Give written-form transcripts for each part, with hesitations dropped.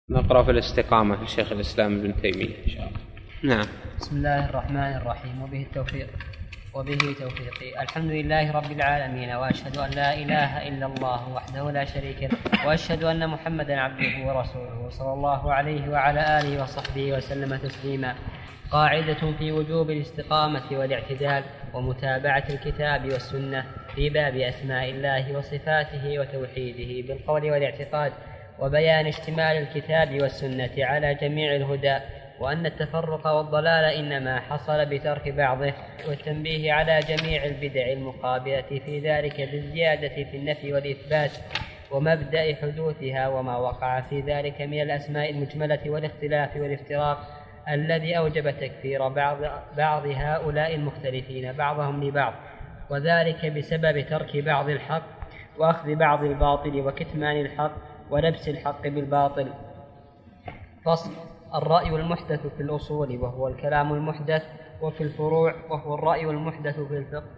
نقرأ في الاستقامة لشيخ الإسلام ابن تيمية إن شاء الله. نعم. بسم الله الرحمن الرحيم وبه توفيقي. الحمد لله رب العالمين، وأشهد أن لا إله إلا الله وحده لا شريك له، وأشهد أن محمدا عبده ورسوله صلى الله عليه وعلى آله وصحبه وسلم تسليما. قاعدة في وجوب الاستقامة والاعتدال ومتابعة الكتاب والسنة في باب أسماء الله وصفاته وتوحيده بالقول والاعتقاد، وبيان اشتمال الكتاب والسنة على جميع الهدى، وأن التفرق والضلال إنما حصل بترك بعضه، والتنبيه على جميع البدع المقابلة في ذلك بالزيادة في النفي والإثبات ومبدأ حدوثها، وما وقع في ذلك من الأسماء المجملة والاختلاف والافتراق الذي أوجب تكفير بعض هؤلاء المختلفين بعضهم لبعض، وذلك بسبب ترك بعض الحق وأخذ بعض الباطل وكتمان الحق ولبس الحق بالباطل. فصل. الرأي المحدث في الأصول وهو الكلام المحدث، وفي الفروع وهو الرأي المحدث في الفقه،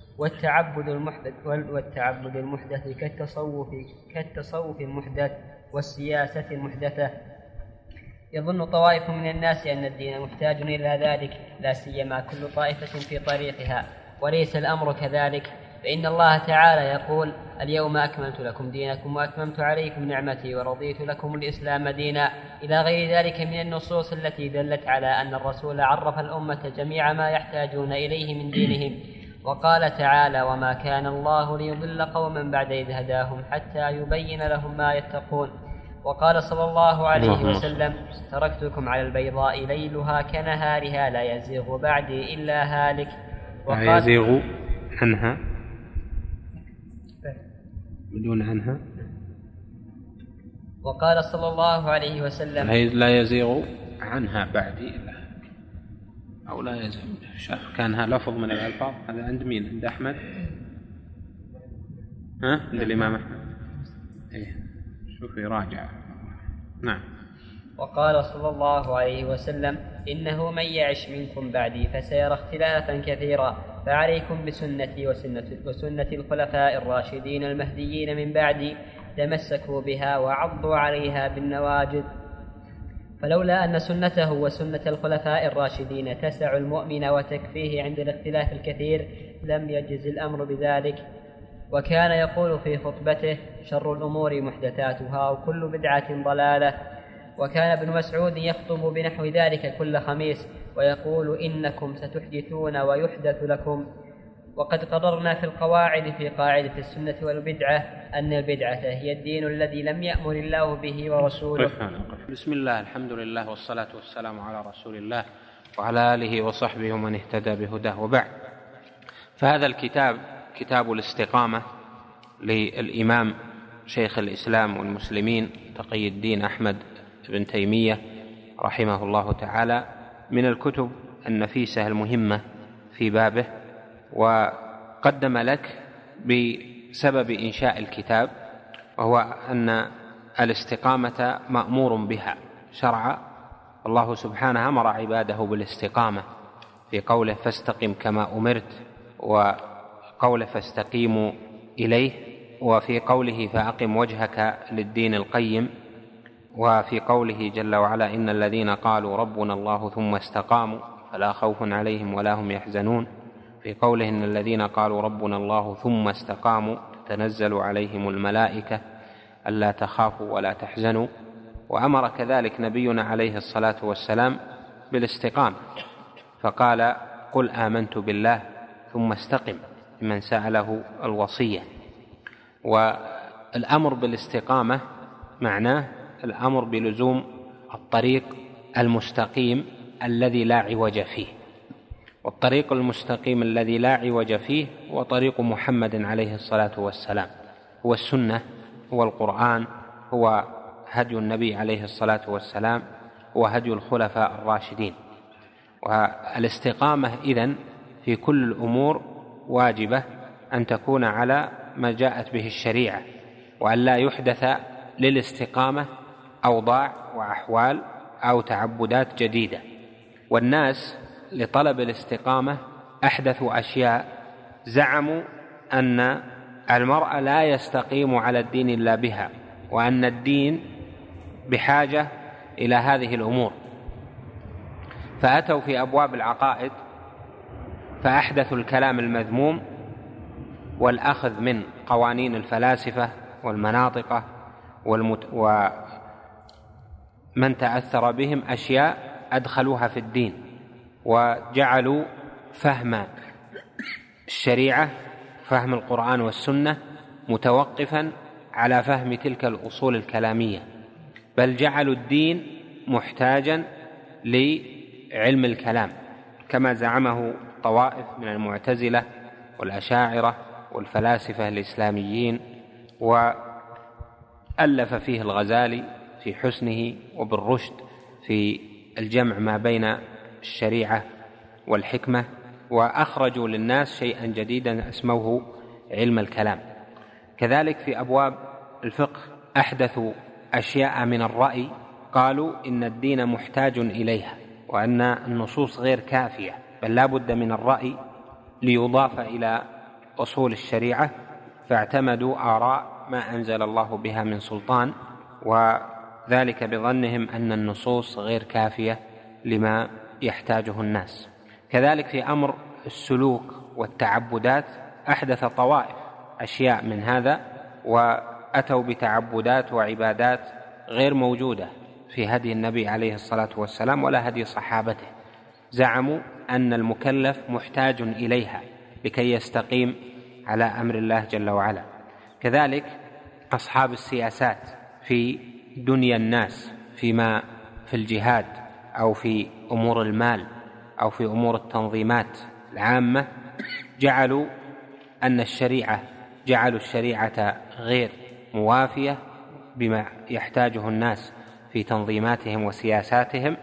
والتعبد المحدث كالتصوف المحدث والسياسة المحدثة. يظن طوائف من الناس أن الدين محتاج إلى ذلك، لا سيما كل طائفة في طريقها، وليس الأمر كذلك، فإن الله تعالى يقول: اليوم أكملت لكم دينكم وأتممت عليكم نعمتي ورضيت لكم الإسلام دينا، إلى غير ذلك من النصوص التي دلت على أن الرسول عرف الأمة جميع ما يحتاجون إليه من دينهم. وقال تعالى: وما كان الله ليضل قوما بعد إذ هداهم حتى يبين لهم ما يتقون. وقال صلى الله عليه وسلم: تركتكم على البيضاء ليلها كنهارها لا يزيغ بعدي إلا هالك. لا يزيغ عنها بدون عنها. وقال صلى الله عليه وسلم: لا يزيغ عنها بعدي إلا، أو لا يزيغ. كانها لفظ من الألفاظ. هذا عند مين؟ عند أحمد؟ عند الإمام أحمد. شوفي راجع. نعم. وقال صلى الله عليه وسلم: إنه من يعش منكم بعدي فسيرى اختلافا كثيرا، فعليكم بسنتي وسنة الخلفاء الراشدين المهديين من بعدي، تمسكوا بها وعضوا عليها بالنواجذ. فلولا أن سنته وسنة الخلفاء الراشدين تسع المؤمن وتكفيه عند الاختلاف الكثير لم يجز الأمر بذلك. وكان يقول في خطبته: شر الأمور محدثاتها وكل بدعة ضلالة. وكان ابن مسعود يخطب بنحو ذلك كل خميس ويقول: إنكم ستحدثون ويحدث لكم. وقد قررنا في القواعد في قاعدة السنة والبدعة أن البدعة هي الدين الذي لم يأمر الله به ورسوله. بسم الله، الحمد لله، والصلاة والسلام على رسول الله وعلى آله وصحبه ومن اهتدى بهداه، وبعد. فهذا الكتاب كتاب الاستقامة للإمام شيخ الإسلام والمسلمين تقي الدين أحمد بن تيمية رحمه الله تعالى، من الكتب النفيسة المهمة في بابه. وقدم لك بسبب إنشاء الكتاب، وهو أن الاستقامة مأمور بها شرعا. الله سبحانه أمر عباده بالاستقامة في قوله: فاستقم كما أمرت، وقوله: فاستقيموا إليه، وفي قوله: فأقم وجهك للدين القيم، وفي قوله جل وعلا: إن الذين قالوا ربنا الله ثم استقاموا فلا خوف عليهم ولا هم يحزنون، في قوله: إن الذين قالوا ربنا الله ثم استقاموا تتنزل عليهم الملائكة ألا تخافوا ولا تحزنوا. وأمر كذلك نبينا عليه الصلاة والسلام بالاستقامة، فقال: قل آمنت بالله ثم استقم، لمن سأله الوصية. والأمر بالاستقامة معناه الأمر بلزوم الطريق المستقيم الذي لا عوج فيه، والطريق المستقيم الذي لا عوج فيه هو طريق محمد عليه الصلاة والسلام، هو السنة، هو القرآن، هو هدي النبي عليه الصلاة والسلام، هو هدي الخلفاء الراشدين. والاستقامة إذن في كل الأمور واجبة أن تكون على ما جاءت به الشريعة، وأن لا يحدث للاستقامة أوضاع وأحوال أو تعبدات جديدة. والناس لطلب الاستقامة أحدثوا أشياء، زعموا أن المرء لا يستقيم على الدين إلا بها، وأن الدين بحاجة إلى هذه الأمور، فأتوا في أبواب العقائد فأحدثوا الكلام المذموم والأخذ من قوانين الفلاسفة والمناطقة ومن تأثر بهم أشياء أدخلوها في الدين، وجعلوا فهم الشريعة، فهم القرآن والسنة، متوقفا على فهم تلك الأصول الكلامية، بل جعلوا الدين محتاجا لعلم الكلام كما زعمه طوائف من المعتزلة والأشاعرة والفلاسفة الإسلاميين. وألف فيه الغزالي في حسنه وابن رشد في الجمع ما بين الشريعة والحكمة، وأخرجوا للناس شيئا جديدا اسموه علم الكلام. كذلك في أبواب الفقه أحدثوا أشياء من الرأي، قالوا إن الدين محتاج إليها، وأن النصوص غير كافية، بل لا بد من الرأي ليضاف إلى أصول الشريعة، فاعتمدوا آراء ما أنزل الله بها من سلطان، وذلك بظنهم أن النصوص غير كافية لما يحتاجه الناس. كذلك في أمر السلوك والتعبدات أحدث طوائف أشياء من هذا، وأتوا بتعبدات وعبادات غير موجودة في هدي النبي عليه الصلاة والسلام ولا هدي صحابته. زعموا أن المكلف محتاج إليها لكي يستقيم على أمر الله جل وعلا. كذلك أصحاب السياسات في دنيا الناس، فيما في الجهاد أو في أمور المال أو في أمور التنظيمات العامة، جعلوا الشريعة غير موافية بما يحتاجه الناس في تنظيماتهم وسياساتهم،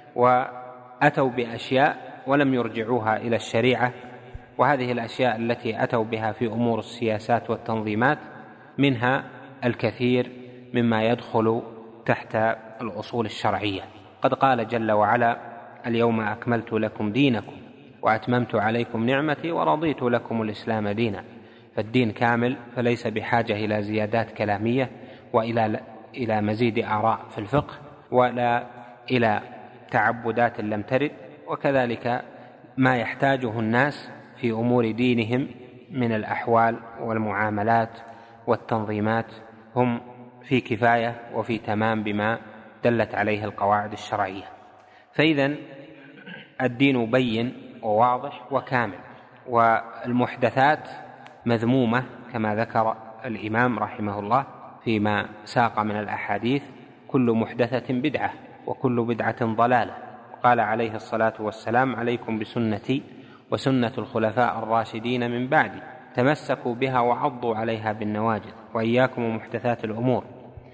وأتوا بأشياء ولم يرجعوها إلى الشريعة. وهذه الأشياء التي أتوا بها في أمور السياسات والتنظيمات منها الكثير مما يدخل تحت الأصول الشرعية. قد قال جل وعلا: اليوم أكملت لكم دينكم وأتممت عليكم نعمتي ورضيت لكم الإسلام دينا. فالدين كامل، فليس بحاجة إلى زيادات كلامية وإلى مزيد آراء في الفقه ولا إلى تعبدات لم ترد. وكذلك ما يحتاجه الناس في أمور دينهم من الأحوال والمعاملات والتنظيمات هم في كفاية وفي تمام بما دلت عليه القواعد الشرعية. فإذن الدين بين وواضح وكامل، والمحدثات مذمومة كما ذكر الإمام رحمه الله فيما ساق من الأحاديث: كل محدثة بدعة وكل بدعة ضلالة. قال عليه الصلاة والسلام: عليكم بسنتي وسنة الخلفاء الراشدين من بعدي، تمسكوا بها وعضوا عليها بالنواجذ، وإياكم ومحدثات الأمور.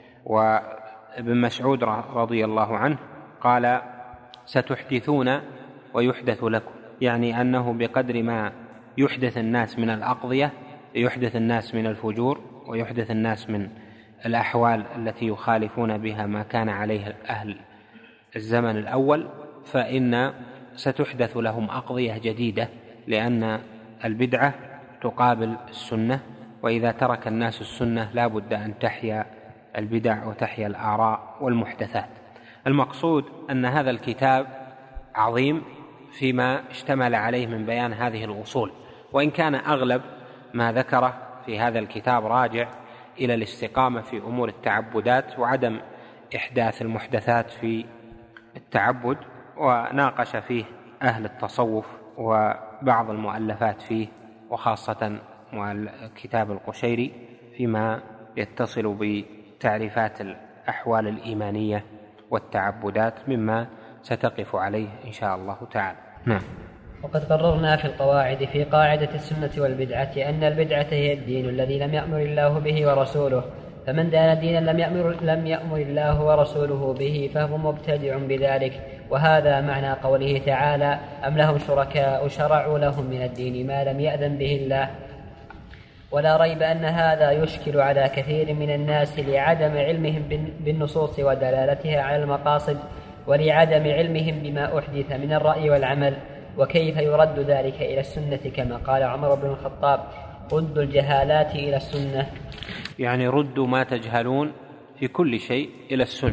وابن مسعود رضي الله عنه قال: ستحدثون ويحدث لكم، يعني أنه بقدر ما يحدث الناس من الأقضية يحدث الناس من الفجور، ويحدث الناس من الأحوال التي يخالفون بها ما كان عليه أهل الزمن الأول، فإن ستحدث لهم أقضية جديدة، لأن البدعة تقابل السنة، وإذا ترك الناس السنة لا بد أن تحيا البدع وتحيا الآراء والمحدثات. المقصود أن هذا الكتاب عظيم فيما اشتمل عليه من بيان هذه الأصول، وإن كان أغلب ما ذكره في هذا الكتاب راجع إلى الاستقامة في أمور التعبدات وعدم إحداث المحدثات في التعبد، وناقش فيه أهل التصوف وبعض المؤلفات فيه، وخاصة كتاب القشيري فيما يتصل بتعريفات الأحوال الإيمانية والتعبدات، مما ستقف عليه إن شاء الله تعالى. نعم. وقد قررنا في القواعد في قاعدة السنة والبدعة أن البدعة هي الدين الذي لم يأمر الله به ورسوله، فمن دان دينا لم يأمر الله ورسوله به فهو مبتدع بذلك. وهذا معنى قوله تعالى: أم لهم شركاء شرعوا لهم من الدين ما لم يأذن به الله. ولا ريب أن هذا يشكل على كثير من الناس لعدم علمهم بالنصوص ودلالتها على المقاصد، ولعدم علمهم بما أحدث من الرأي والعمل. وكيف يرد ذلك إلى السنة؟ كما قال عمر بن الخطاب: ردوا الجهالات إلى السنة، يعني ردوا ما تجهلون في كل شيء إلى السنة،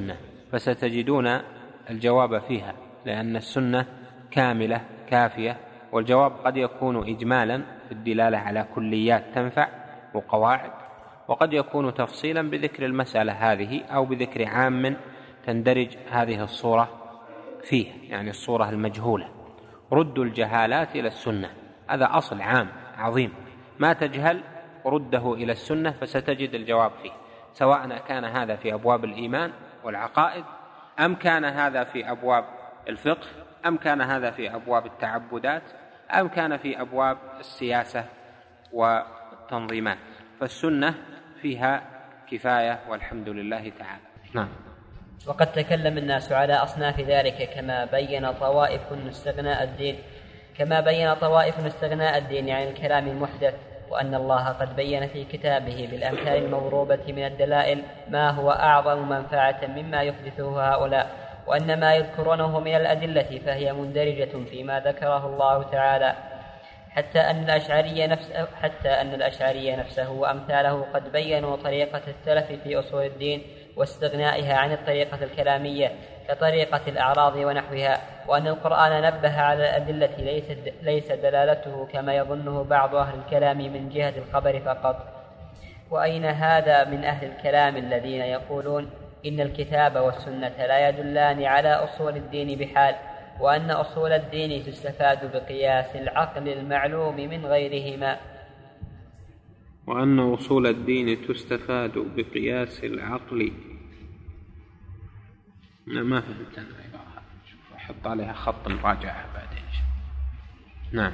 فستجدون الجواب فيها، لأن السنة كاملة كافية، والجواب قد يكون إجمالا في الدلالة على كليات تنفع وقواعد، وقد يكون تفصيلا بذكر المسألة هذه أو بذكر عام تندرج هذه الصورة فيه، يعني الصورة المجهولة. ردوا الجهالات إلى السنة، هذا أصل عام عظيم، ما تجهل رده إلى السنة فستجد الجواب فيه، سواء كان هذا في أبواب الإيمان والعقائد، أم كان هذا في أبواب الفقه، أم كان هذا في أبواب التعبدات، أم كان في أبواب السياسة والتنظيمات، فالسنة فيها كفاية والحمد لله تعالى. نعم. وقد تكلم الناس على أصناف ذلك كما بين طوائف استغناء الدين عن الكلام المحدث، وأن الله قد بين في كتابه بالأمثال المضروبة من الدلائل ما هو أعظم منفعة مما يحدثه هؤلاء، وأن ما يذكرونه من الأدلة فهي مندرجة فيما ذكره الله تعالى، حتى أن الأشعري نفسه وأمثاله قد بينوا طريقة السلف في أصول الدين واستغنائها عن الطريقة الكلامية كطريقة الأعراض ونحوها، وأن القرآن نبه على الأدلة ليس دلالته كما يظنه بعض أهل الكلام من جهة الخبر فقط. وأين هذا من أهل الكلام الذين يقولون إن الكتاب والسنة لا يدلان على أصول الدين بحال، وأن أصول الدين تستفاد بقياس العقل المعلوم من غيرهما. وأن أصول الدين تستفاد بقياس العقل، ما فهمت أنا العبارة، أحط عليها خط نراجعها بعدين. نعم.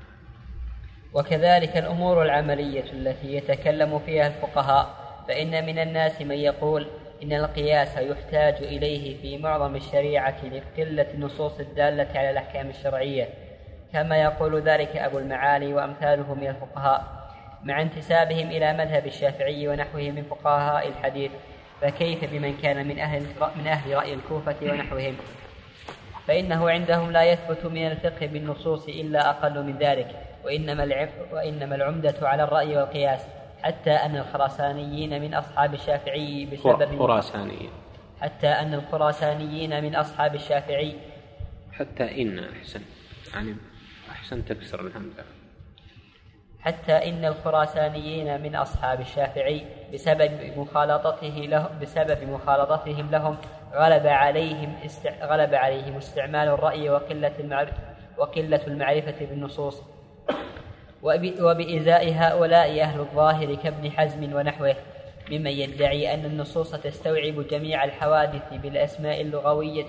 وكذلك الأمور العملية التي يتكلم فيها الفقهاء، فإن من الناس من يقول إن القياس يحتاج إليه في معظم الشريعة لقلة النصوص الدالة على الأحكام الشرعية، كما يقول ذلك أبو المعالي وأمثاله من الفقهاء، مع انتسابهم إلى مذهب الشافعي ونحوه من فقهاء الحديث، فكيف بمن كان من أهل رأي الكوفة ونحوهم؟ فإنه عندهم لا يثبت من الفقه بالنصوص إلا أقل من ذلك، وإنما العمدة على الرأي والقياس، حتى أن الخراسانيين من أصحاب الشافعي حتى أحسن تكسر الهمزة، حتى إن الخراسانيين من أصحاب الشافعي بسبب مخالطتهم لهم غلب عليهم استعمال الرأي وقلة المعرفة بالنصوص، وبإزاء هؤلاء أهل الظاهر كابن حزم ونحوه ممن يدعي أن النصوص تستوعب جميع الحوادث بالأسماء اللغوية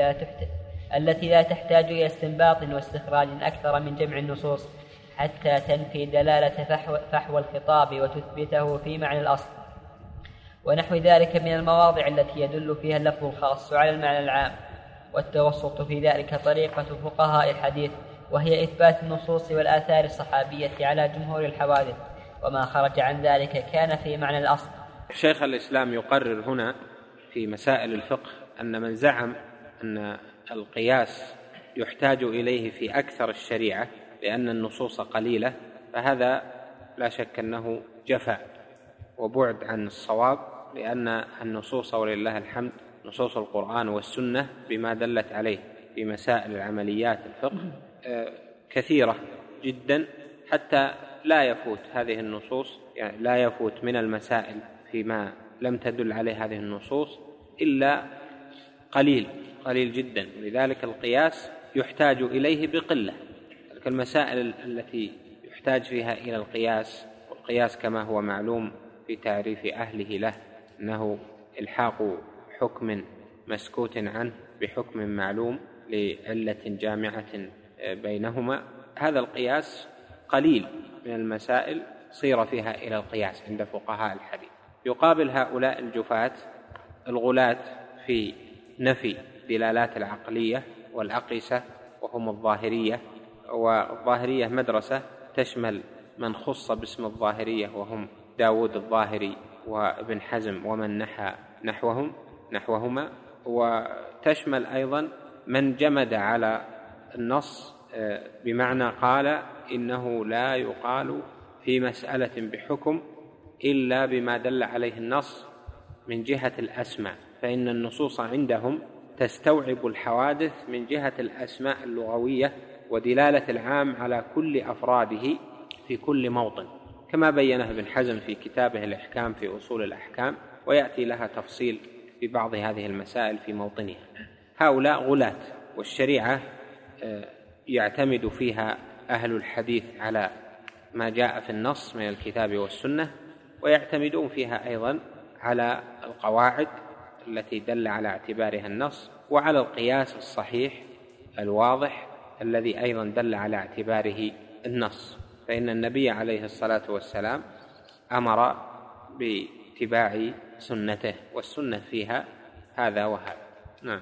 التي لا تحتاج إلى استنباط واستخراج أكثر من جمع النصوص، حتى تنفي دلالة فحوى الخطاب وتثبته في معنى الأصل، ونحو ذلك من المواضع التي يدل فيها اللفظ الخاص على المعنى العام. والتوسط في ذلك طريقة فقهاء الحديث، وهي إثبات النصوص والآثار الصحابية على جمهور الحوادث، وما خرج عن ذلك كان في معنى الأصل. شيخ الإسلام يقرر هنا في مسائل الفقه أن من زعم أن القياس يحتاج إليه في أكثر الشريعة لأن النصوص قليلة، فهذا لا شك أنه جفا وبعد عن الصواب، لأن النصوص ولله الحمد نصوص القرآن والسنة بما دلت عليه في مسائل العمليات الفقه كثيرة جدا، حتى لا يفوت هذه النصوص، يعني لا يفوت من المسائل فيما لم تدل عليه هذه النصوص إلا قليل جدا، ولذلك القياس يحتاج إليه بقلة. المسائل التي يحتاج فيها إلى القياس، والقياس كما هو معلوم في تعريف أهله له أنه إلحاق حكم مسكوت عنه بحكم معلوم لعلة جامعة بينهما، هذا القياس قليل من المسائل صير فيها إلى القياس عند فقهاء الحديث. يقابل هؤلاء الجفاة الغلاة في نفي دلالات العقلية والأقيسة، وهم الظاهرية، والظاهرية مدرسة تشمل من خص باسم الظاهرية وهم داود الظاهري وابن حزم ومن نحى نحوهما، وتشمل أيضا من جمد على النص بمعنى قال إنه لا يقال في مسألة بحكم إلا بما دل عليه النص من جهة الأسماء، فإن النصوص عندهم تستوعب الحوادث من جهة الأسماء اللغوية ودلالة العام على كل أفراده في كل موطن، كما بينه ابن حزم في كتابه الإحكام في أصول الأحكام، ويأتي لها تفصيل في بعض هذه المسائل في موطنها. هؤلاء غلاة، والشريعة يعتمد فيها أهل الحديث على ما جاء في النص من الكتاب والسنة، ويعتمدون فيها أيضا على القواعد التي دل على اعتبارها النص، وعلى القياس الصحيح الواضح الذي أيضا دل على اعتباره النص. فإن النبي عليه الصلاة والسلام أمر باتباع سنته، والسنة فيها هذا وهذا. نعم.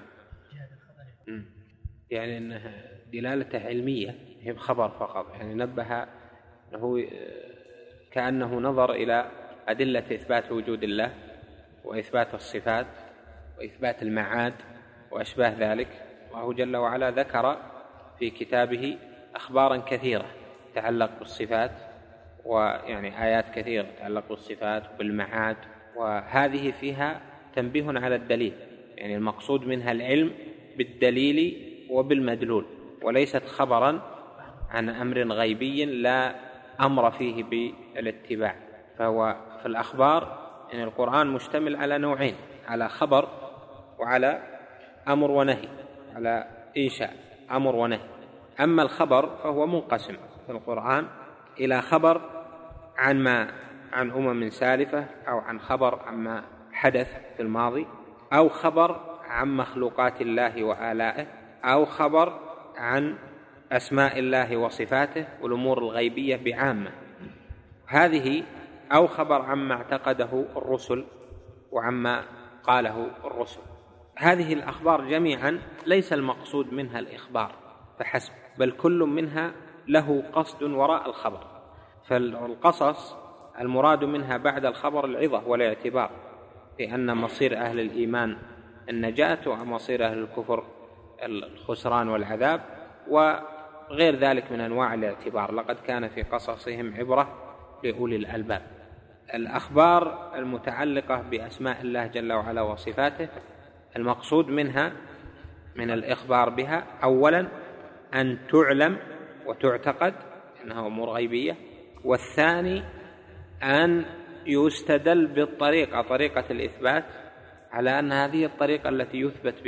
يعني أنها دلالته علمية، هي خبر فقط، يعني نبه أنه كأنه نظر إلى أدلة إثبات وجود الله وإثبات الصفات وإثبات المعاد وأشباه ذلك. الله جل وعلا ذكر في كتابه أخبارا كثيرة تتعلق بالصفات، ويعني آيات كثيرة تتعلق بالصفات وبالمعاد، وهذه فيها تنبيه على الدليل، يعني المقصود منها العلم بالدليل وبالمدلول، وليست خبرا عن أمر غيبي لا أمر فيه بالاتباع. فهو في الأخبار يعني القرآن مشتمل على نوعين، على خبر وعلى أمر ونهي، على إنشاء أمر ونهي. أما الخبر فهو منقسم في القرآن إلى خبر عن أمم سالفة، أو عن خبر عما حدث في الماضي، أو خبر عن مخلوقات الله وآلائه، أو خبر عن أسماء الله وصفاته والأمور الغيبية بعامة. هذه أو خبر عما اعتقده الرسل وعما قاله الرسل. هذه الأخبار جميعا ليس المقصود منها الإخبار فحسب، بل كل منها له قصد وراء الخبر. فالقصص المراد منها بعد الخبر العظة والاعتبار، لأن مصير أهل الإيمان النجاة، ومصير أهل الكفر الخسران والعذاب، وغير ذلك من أنواع الاعتبار. لقد كان في قصصهم عبرة لأولي الألباب. الأخبار المتعلقة بأسماء الله جل وعلا وصفاته المقصود منها من الإخبار بها أولا أن تعلم وتعتقد أنها أمور غيبية، والثاني أن يستدل بالطريقة، طريقة الإثبات، على أن هذه الطريقة التي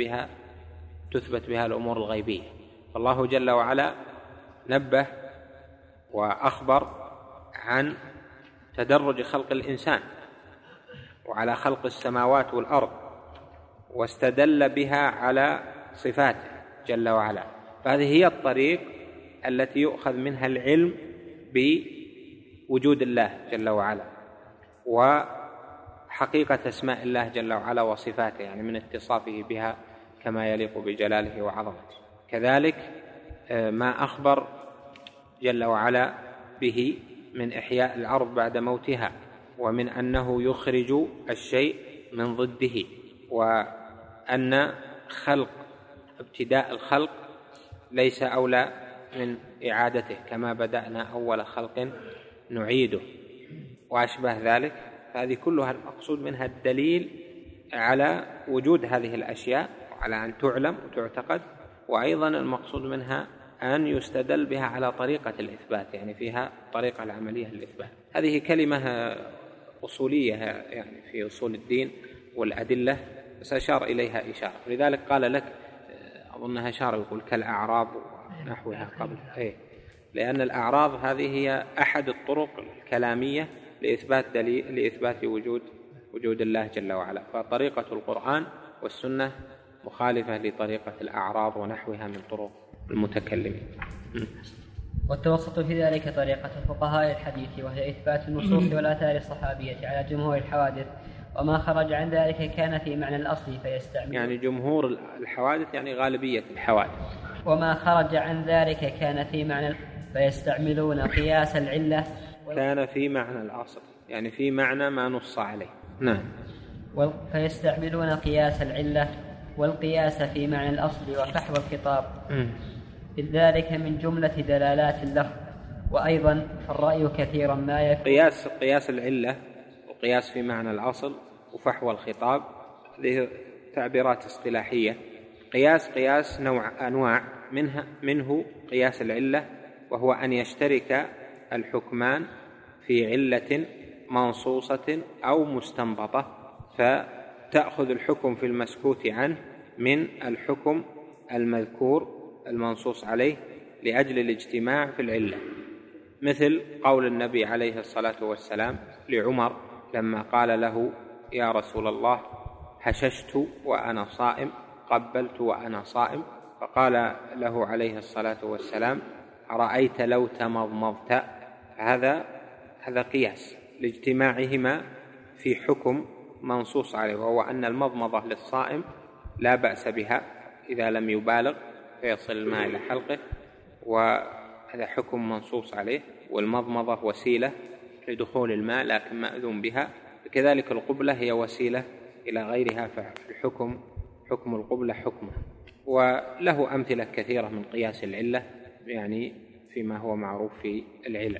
تثبت بها الأمور الغيبية. فالله جل وعلا نبه وأخبر عن تدرج خلق الإنسان وعلى خلق السماوات والأرض، واستدل بها على صفاته جل وعلا. فهذه هي الطريق التي يؤخذ منها العلم بوجود الله جل وعلا وحقيقة أسماء الله جل وعلا وصفاته، يعني من اتصافه بها كما يليق بجلاله وعظمته. كذلك ما أخبر جل وعلا به من إحياء الأرض بعد موتها، ومن أنه يخرج الشيء من ضده، وأن ابتداء الخلق ليس أولى من إعادته، كما بدأنا أول خلق نعيده وأشبه ذلك. فهذه كلها المقصود منها الدليل على وجود هذه الأشياء وعلى أن تعلم وتعتقد، وأيضا المقصود منها أن يستدل بها على طريقة الإثبات، يعني فيها طريقة العملية للإثبات. هذه كلمة أصولية يعني في أصول الدين والأدلة، بس أشار إليها إشارة، لذلك قال لك أظنها إشارة، يقول كالأعراض ونحوها قبل، لأن الأعراض هذه هي أحد الطرق الكلامية لإثبات وجود الله جل وعلا. فطريقة القرآن والسنة مخالفة لطريقة الأعراض ونحوها من طرق المتكلمين. والتوسط في ذلك طريقة فقهاء الحديث، وهي إثبات النصوص والآثار الصحابية على جمهور الحوادث، وما خرج عن ذلك كان في معنى الأصل فيستعمل، يعني جمهور الحوادث يعني غالبية الحوادث، وما خرج عن ذلك كان في معنى فيستعملون قياس العلة كان في معنى الأصل، يعني في معنى ما نص عليه. نعم. فيستعملون قياس العلة والقياس في معنى الأصل وفحوى الخطاب، إذ ذلك من جملة دلالات اللفظ. وأيضا الرأي كثيرا ما يكون قياس العلة وقياس في معنى الأصل وفحوى الخطاب، تعبيرات اصطلاحية. قياس أنواع منه قياس العلة، وهو أن يشترك الحكمان في علة منصوصة أو مستنبطة، فتأخذ الحكم في المسكوت عنه من الحكم المذكور المنصوص عليه لأجل الاجتماع في العلة، مثل قول النبي عليه الصلاة والسلام لعمر لما قال له: يا رسول الله، هششت وأنا صائم، قبلت وأنا صائم، فقال له عليه الصلاة والسلام: أرأيت لو تمضمضت؟ هذا قياس لاجتماعهما في حكم منصوص عليه، وهو أن المضمضة للصائم لا بأس بها إذا لم يبالغ فيصل الماء إلى حلقه، وهذا حكم منصوص عليه، والمضمضة وسيلة لدخول الماء لكن مأذون بها. كذلك القبلة هي وسيلة إلى غيرها، فالحكم حكم القبلة حكمه. وله أمثلة كثيرة من قياس العلة يعني فيما هو معروف في العلل.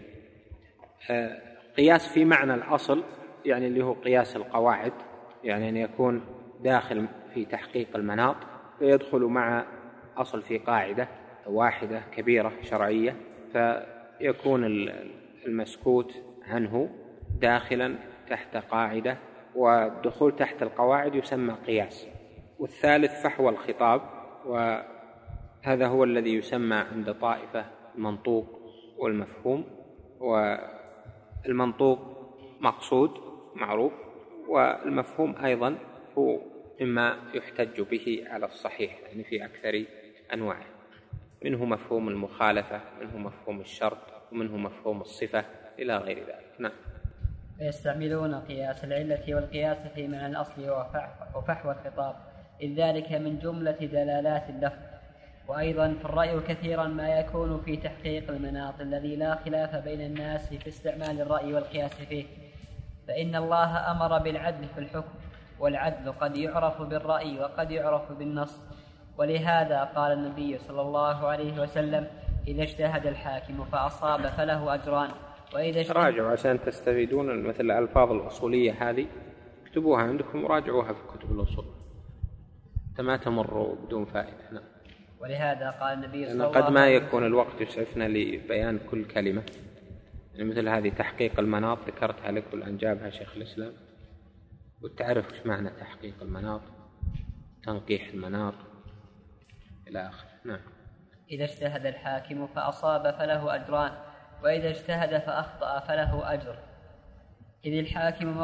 قياس في معنى الأصل يعني اللي هو قياس القواعد، يعني أن يكون داخل في تحقيق المناط فيدخل مع أصل في قاعدة واحدة كبيرة شرعية، فيكون المسكوت عنه داخلا تحت قاعدة، والدخول تحت القواعد يسمى قياس. والثالث فحوى الخطاب، وهذا هو الذي يسمى عند طائفة المنطوق والمفهوم. والمنطوق مقصود معروف، والمفهوم أيضا هو مما يحتج به على الصحيح يعني في أكثر أنواعه، منه مفهوم المخالفة، منه مفهوم الشرط، ومنه مفهوم الصفة إلى غير ذلك. نعم. ويستعملون قياس العلة والقياس في معنى الأصل وفحوى الخطاب، إذ ذلك من جملة دلالات اللفظ. وأيضا فالرأي كثيرا ما يكون في تحقيق المناط الذي لا خلاف بين الناس في استعمال الرأي والقياس فيه، فإن الله أمر بالعدل في الحكم، والعدل قد يعرف بالرأي وقد يعرف بالنص. ولهذا قال النبي صلى الله عليه وسلم: إذا اجتهد الحاكم فأصاب فله أجران، وإذا راجعوا عشان تستفيدون مثل الألفاظ الأصولية هذه، اكتبوها عندكم وراجعوها في كتب الأصول، ما تمروا بدون فائدة. نعم. ولهذا قال النبي صلى الله عليه وسلم: قد ما يكون الوقت يسعفنا لبيان كل كلمة، يعني مثل هذه تحقيق المناط ذكرتها لك والآن جابها شيخ الإسلام، وتعرف ايش معنى تحقيق المناط، تنقيح المناط إلى آخره. نعم. إذا اجتهد الحاكم فأصاب فله أجران، وإذا اجتهد فأخطأ فله أجر، إذ الحاكم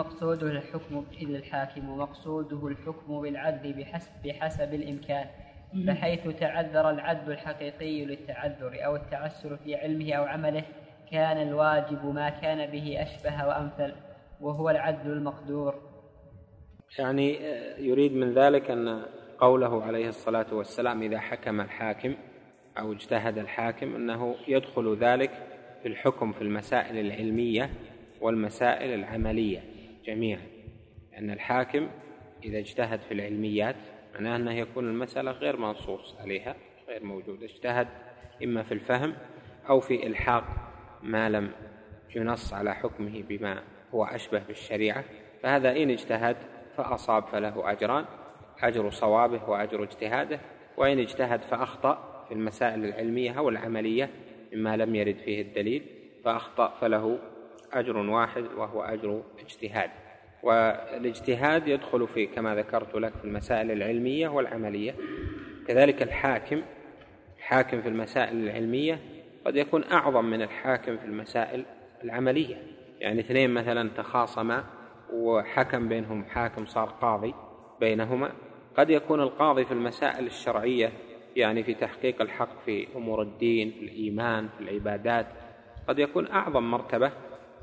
مقصوده الحكم بالعدل بحسب الإمكان، بحيث تعذر العدل الحقيقي للتعذر أو التعسر في علمه أو عمله، كان الواجب ما كان به أشبه وأمثل، وهو العدل المقدور. يعني يريد من ذلك أن قوله عليه الصلاة والسلام: إذا حكم الحاكم أو اجتهد الحاكم، أنه يدخل ذلك في الحكم في المسائل العلمية والمسائل العملية جميعا، لأن الحاكم إذا اجتهد في العلميات معناه أنه يكون المسألة غير منصوص عليها، غير موجودة، اجتهد إما في الفهم أو في إلحاق ما لم ينص على حكمه بما هو أشبه بالشريعة، فهذا إن اجتهد فأصاب فله أجران: أجر صوابه وأجر اجتهاده. وإن اجتهد فأخطأ في المسائل العلمية أو العملية مما لم يرد فيه الدليل فأخطأ فله أجر واحد وهو أجر اجتهاد. والاجتهاد يدخل في كما ذكرت لك في المسائل العلمية والعملية. كذلك الحاكم في المسائل العلمية قد يكون أعظم من الحاكم في المسائل العملية، يعني اثنين مثلا تخاصما وحكم بينهم حاكم صار قاضي بينهما، قد يكون القاضي في المسائل الشرعية يعني في تحقيق الحق في أمور الدين، في الإيمان، في العبادات، قد يكون أعظم مرتبة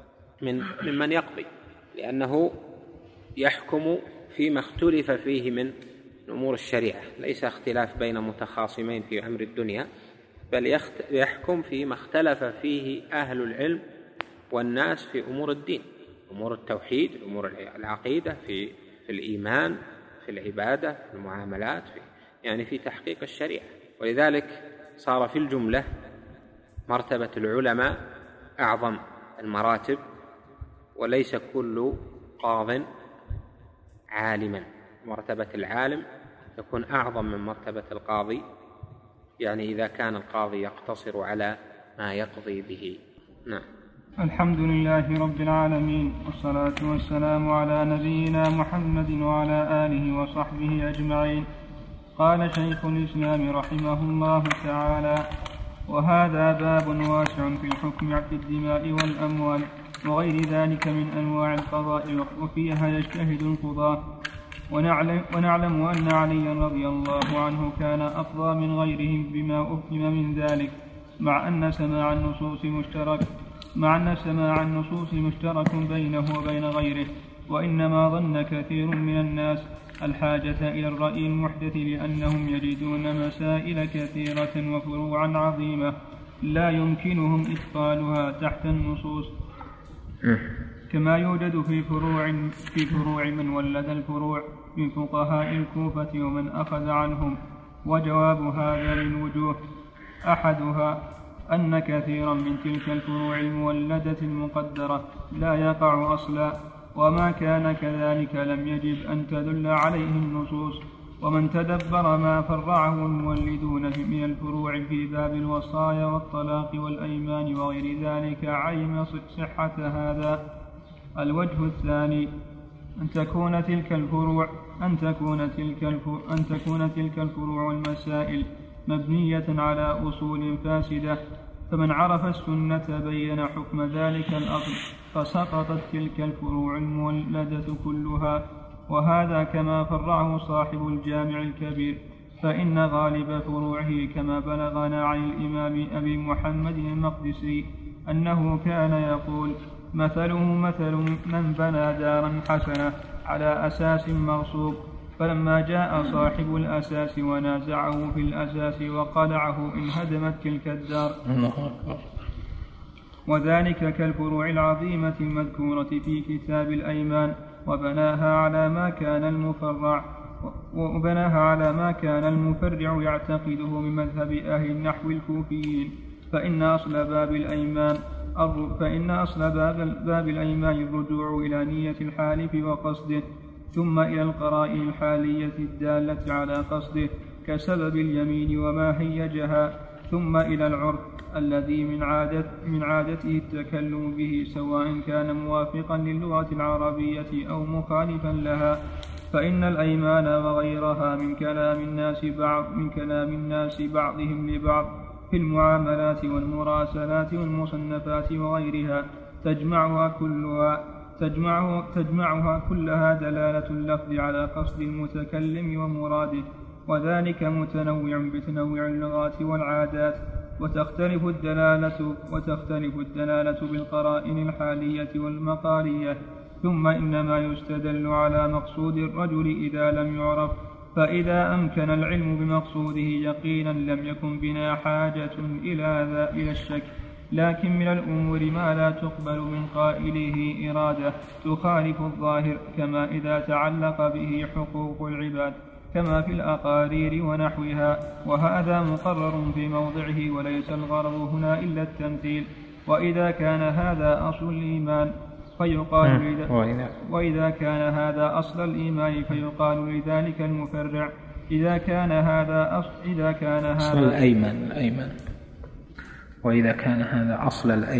ممن يقضي، لأنه يحكم فيما اختلف فيه من أمور الشريعة، ليس اختلاف بين متخاصمين في أمر الدنيا، بل يحكم فيما اختلف فيه أهل العلم والناس في أمور الدين، أمور التوحيد، أمور العقيدة، في الإيمان، في العبادة، في المعاملات، يعني في تحقيق الشريعة. ولذلك صار في الجملة مرتبة العلماء أعظم المراتب، وليس كل قاض عالما، مرتبة العالم يكون أعظم من مرتبة القاضي، يعني إذا كان القاضي يقتصر على ما يقضي به. نعم. الحمد لله رب العالمين، والصلاة والسلام على نبينا محمد وعلى آله وصحبه أجمعين. قال شيخ الإسلام رحمه الله تعالى: وهذا باب واسع في الحكم في الدماء والأموال وغير ذلك من أنواع القضاء، وفيها يجتهد القضاة. ونعلم أن عليا رضي الله عنه كان أقضى من غيرهم بما أفهم من ذلك، مع أن سماع النصوص مشترك بينه وبين غيره. وإنما ظن كثير من الناس الحاجة إلى الرأي المحدث، لأنهم يجدون مسائل كثيرة وفروعا عظيمة لا يمكنهم إدخالها تحت النصوص، كما يوجد في فروع من ولد الفروع من فقهاء الكوفة ومن أخذ عنهم. وجواب هذا من وجوه: أحدها أن كثيرا من تلك الفروع المولدة المقدرة لا يقع أصلا، وما كان كذلك لم يجب أن تدل عليه النصوص. ومن تدبر ما فرعه المولدون من الفروع في باب الوصايا والطلاق والأيمان وغير ذلك علم صحة هذا. الوجه الثاني أن تكون تلك الفروع والمسائل مبنية على أصول فاسدة، فمن عرف السنة بين حكم ذلك الأصل، فسقطت تلك الفروع المولدة كلها. وهذا كما فرعه صاحب الجامع الكبير، فإن غالب فروعه كما بلغنا عن الإمام أبي محمد المقدسي أنه كان يقول: مثله مثل من بنى دارا حسنة على أساس مغصوب، فلما جاء صاحب الأساس ونازعه في الأساس وقلعه انهدمت تلك الدار. وذلك كالفروع العظيمة المذكورة في كتاب الأيمان، وبناها على ما كان المفرع يعتقده من مذهب أهل النحو الكوفيين. فإن أصل باب الأيمان الرجوع إلى نية الحالف وقصده، ثم إلى القرائن الحالية الدالة على قصده كسبب اليمين وما هيجها، ثم إلى العرف الذي من عادته التكلم به، سواء كان موافقا للغة العربية أو مخالفا لها. فإن الأيمان وغيرها من كلام الناس بعضهم لبعض في المعاملات والمراسلات والمصنفات وغيرها تجمعها كلها دلالة اللفظ على قصد المتكلم ومراده، وذلك متنوع بتنوع اللغات والعادات. وتختلف الدلالة بالقرائن الحالية والمقالية. ثم إنما يستدل على مقصود الرجل إذا لم يعرف، فإذا أمكن العلم بمقصوده يقينا لم يكن بنا حاجة إلى الشك. لكن من الأمور ما لا تقبل من قائله إرادة تخالف الظاهر، كما إذا تعلق به حقوق العباد، كما في الأقارير ونحوها، وهذا مقرر في موضعه، وليس الغرض هنا إلا التمثيل. وإذا كان هذا أصل الإيمان أصل الإيمان فيقال لذلك المفرع: إذا كان هذا أصل الأيمن وإذا كان هذا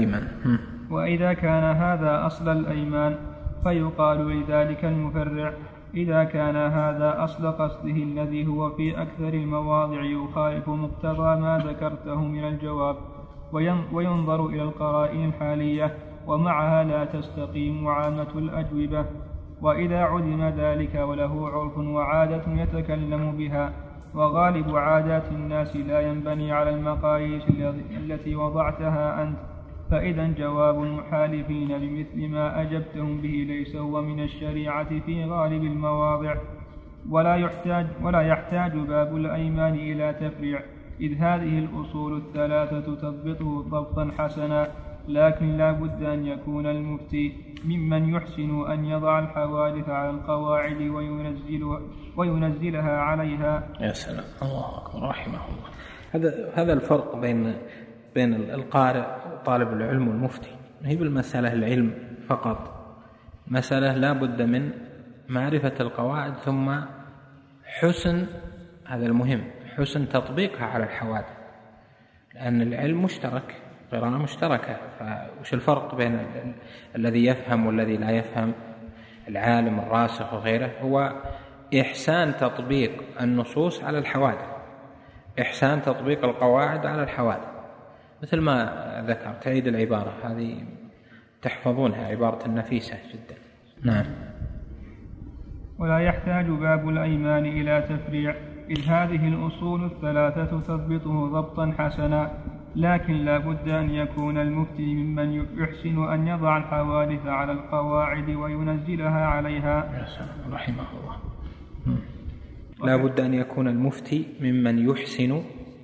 أصل الأيمان فيقال لذلك المفرع: إذا كان هذا أصل قصده الذي هو في أكثر المواضع يخالف مقتضى ما ذكرته من الجواب. وينظر إلى القرائن الحالية، ومعها لا تستقيم عامة الأجوبة. وإذا علم ذلك وله عرف وعادة يتكلم بها، وغالب عادات الناس لا ينبني على المقاييس التي وضعتها أنت، فإذا جواب المحالفين بمثل ما أجبتهم به ليس هو من الشريعة في غالب المواضع. ولا يحتاج باب الأيمان إلى تفريع، إذ هذه الأصول الثلاثة تضبطه ضبطا حسنا. لكن لا بد أن يكون المفتي ممن يحسن أن يضع الحوادث على القواعد وينزلها عليها. يا سلام، الله أكبر، رحمه الله. هذا الفرق بين القارئ وطالب العلم والمفتي. هي بالمسألة العلم فقط، مسألة لا بد من معرفة القواعد ثم حسن، هذا المهم، حسن تطبيقها على الحوادث، لأن العلم مشترك، قراءة مشتركة، فوش الفرق بين الذي يفهم والذي لا يفهم، العالم الراسخ وغيره؟ هو إحسان تطبيق النصوص على الحوادث، إحسان تطبيق القواعد على الحوادث، مثل ما ذكرت. تعيد العبارة هذه تحفظونها، عبارة نفيسة جدا. نعم. ولا يحتاج باب الأيمان إلى تفريع، إذ هذه الأصول الثلاثة تضبطه ضبطا حسنا، لكن لا بد أن يكون المفتي ممن يحسن أن يضع الحوادث على القواعد وينزلها عليها. يا سلام، رحمه الله. لا بد أن يكون المفتي ممن يحسن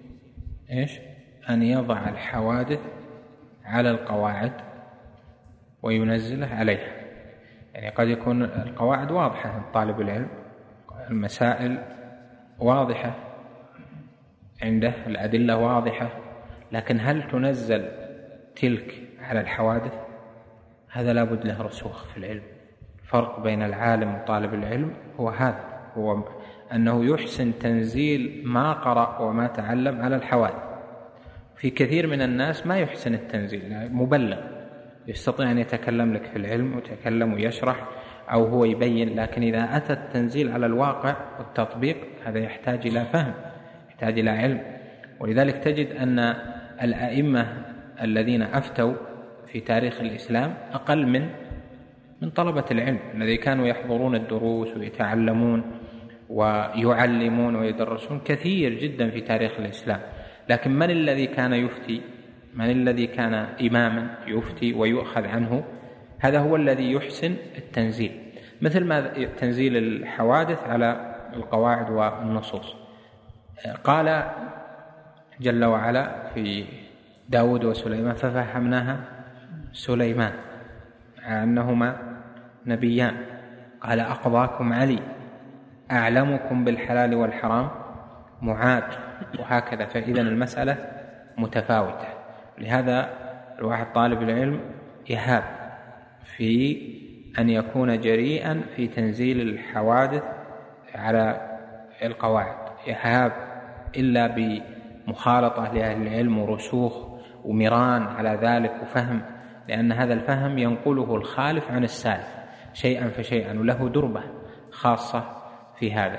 أن يضع الحوادث على القواعد وينزلها عليها. يعني قد يكون القواعد واضحة لطالب العلم، المسائل واضحة عنده، الأدلة واضحة، لكن هل تنزل تلك على الحوادث؟ هذا لا بد له رسوخ في العلم. الفرق بين العالم وطالب العلم هو هذا، هو أنه يحسن تنزيل ما قرأ وما تعلم على الحوادث. في كثير من الناس ما يحسن التنزيل، مبلغ، يستطيع أن يتكلم لك في العلم ويتكلم ويشرح أو هو يبين، لكن إذا أتى التنزيل على الواقع والتطبيق هذا يحتاج إلى فهم، يحتاج إلى علم. ولذلك تجد أن الأئمة الذين أفتوا في تاريخ الإسلام أقل من طلبة العلم الذي كانوا يحضرون الدروس ويتعلمون ويعلمون ويدرسون كثير جدا في تاريخ الإسلام. لكن من الذي كان يفتي؟ من الذي كان إماما يفتي ويؤخذ عنه؟ هذا هو الذي يحسن التنزيل، مثل ما تنزيل الحوادث على القواعد والنصوص. قال جل وعلا في داود وسليمان: ففهمناها سليمان أنهما نبيان، قال: أقضاكم علي، أعلمكم بالحلال والحرام معاد، وهكذا. فإذا المسألة متفاوتة. لهذا الواحد طالب العلم يهاب في أن يكون جريئا في تنزيل الحوادث على القواعد، يهاب إلا بمخالطة لأهل العلم ورسوخ ومران على ذلك وفهم، لأن هذا الفهم ينقله الخالف عن السالف شيئا فشيئا، وله دربة خاصة في هذا.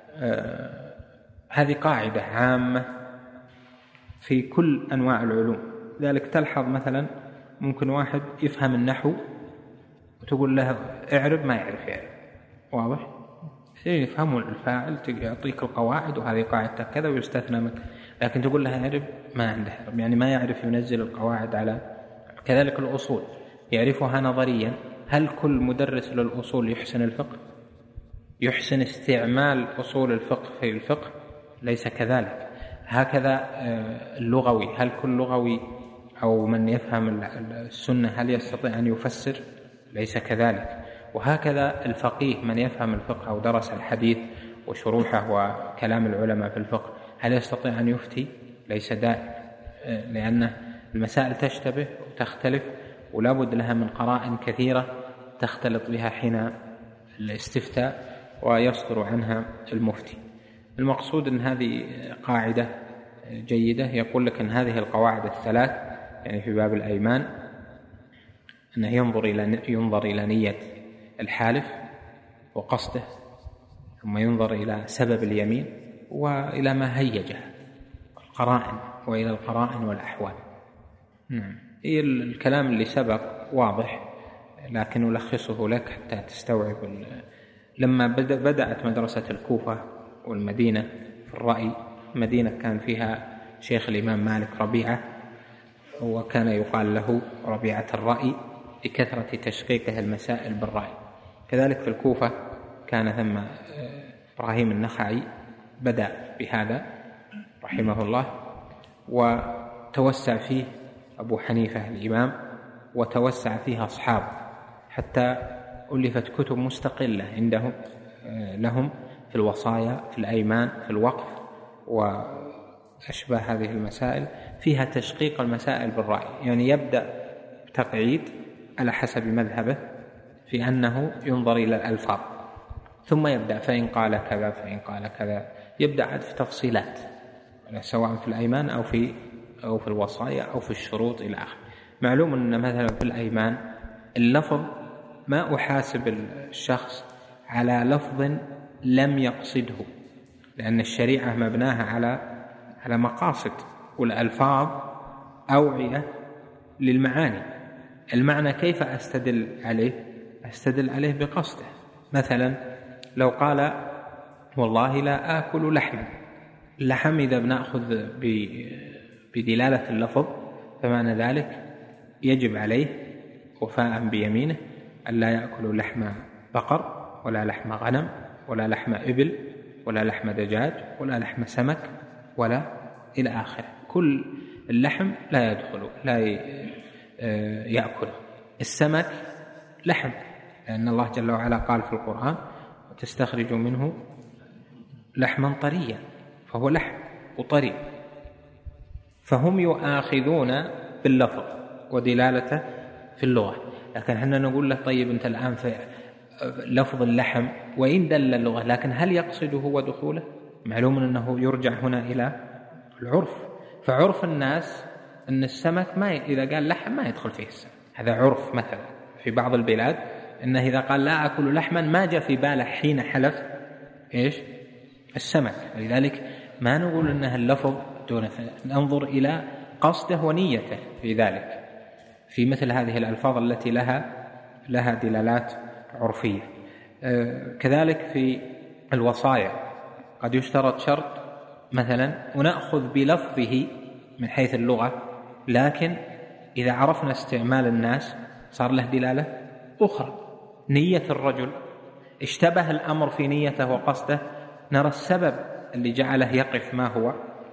هذه قاعدة عامة في كل أنواع العلوم. لذلك تلحظ مثلا ممكن واحد يفهم النحو وتقول له اعرب، ما يعرف يعرب، واضح؟ يفهموا الفاعل، يعطيك القواعد وهذه قاعدة كذا ويستثنى منك، لكن تقول له اعرب ما عنده، يعني ما يعرف ينزل القواعد على. كذلك الأصول يعرفها نظريا. هل كل مدرس للأصول يحسن الفقه؟ يحسن استعمال أصول الفقه في الفقه؟ ليس كذلك. هكذا اللغوي، هل كل لغوي أو من يفهم السنة هل يستطيع أن يفسر؟ ليس كذلك. وهكذا الفقيه من يفهم الفقه أو درس الحديث وشروحه وكلام العلماء في الفقه هل يستطيع أن يفتي؟ ليس دائم، لأن المسائل تشتبه وتختلف ولا بد لها من قرائن كثيرة تختلط بها حين الاستفتاء ويصدر عنها المفتي. المقصود أن هذه قاعدة جيدة. يقول لك أن هذه القواعد الثلاث، يعني في باب الأيمان، أنه ينظر إلى نية الحالف وقصده، ثم ينظر إلى سبب اليمين وإلى ما هيجه القرائن، وإلى القرائن والأحوال. هي الكلام اللي سبق واضح، لكن ألخصه لك حتى تستوعب. لما بدأت مدرسة الكوفة والمدينة في الرأي، المدينة كان فيها شيخ الإمام مالك ربيعة، وكان يقال له ربيعة الرأي لكثرة تشقيقه المسائل بالرأي. كذلك في الكوفة كان ثم إبراهيم النخعي بدأ بهذا رحمه الله، وتوسع فيه أبو حنيفة الإمام، وتوسع فيها أصحابه، حتى ألفت كتب مستقلة عندهم لهم في الوصايا، في الأيمان، في الوقف وأشباه هذه المسائل، فيها تشقيق المسائل بالرأي. يعني يبدأ تقعيد على حسب مذهبه في أنه ينظر إلى الألفاظ، ثم يبدأ فإن قال كذا فإن قال كذا، يبدأ عاد في تفصيلات سواء في الأيمان أو في الوصايا أو في الشروط إلى آخره. معلوم أن مثلا في الأيمان اللفظ ما أحاسب الشخص على لفظ لم يقصده، لأن الشريعة مبناها على مقاصد، والألفاظ أوعية للمعاني. المعنى كيف أستدل عليه؟ أستدل عليه بقصده. مثلا لو قال والله لا آكل لحم، اللحم إذا بنأخذ بدلالة اللفظ فمعنى ذلك يجب عليه وفاء بيمينه ألا يأكل لحم بقر ولا لحم غنم ولا لحم إبل ولا لحم دجاج ولا لحم سمك ولا إلى آخره. كل اللحم لا يدخل، لا يأكله. السمك لحم، لأن الله جل وعلا قال في القرآن وتستخرج منه لحما طريا، فهو لحم وطري. فهم يؤاخذون باللفظ ودلالته في اللغة، لكن احنا نقول له طيب أنت الآن في لفظ اللحم وإن دل اللغة، لكن هل يقصده ودخوله؟ معلوم أنه يرجع هنا إلى العرف. فعرف الناس أن السمك ما إذا قال لحم ما يدخل فيه السمك، هذا عرف. مثلا في بعض البلاد أنه إذا قال لا أكل لحما ما جاء في باله حين حلف إيش؟ السمك. ولذلك ما نقول أنها اللفظ دون، ننظر إلى قصده ونيته في ذلك في مثل هذه الألفاظ التي لها دلالات عرفية. كذلك في الوصايا قد يشترط شرط مثلا ونأخذ بلفظه من حيث اللغة، لكن إذا عرفنا استعمال الناس صار له دلالة أخرى. نية الرجل اشتبه الأمر في نيته وقصده، نرى السبب اللي جعله يقف ما هو،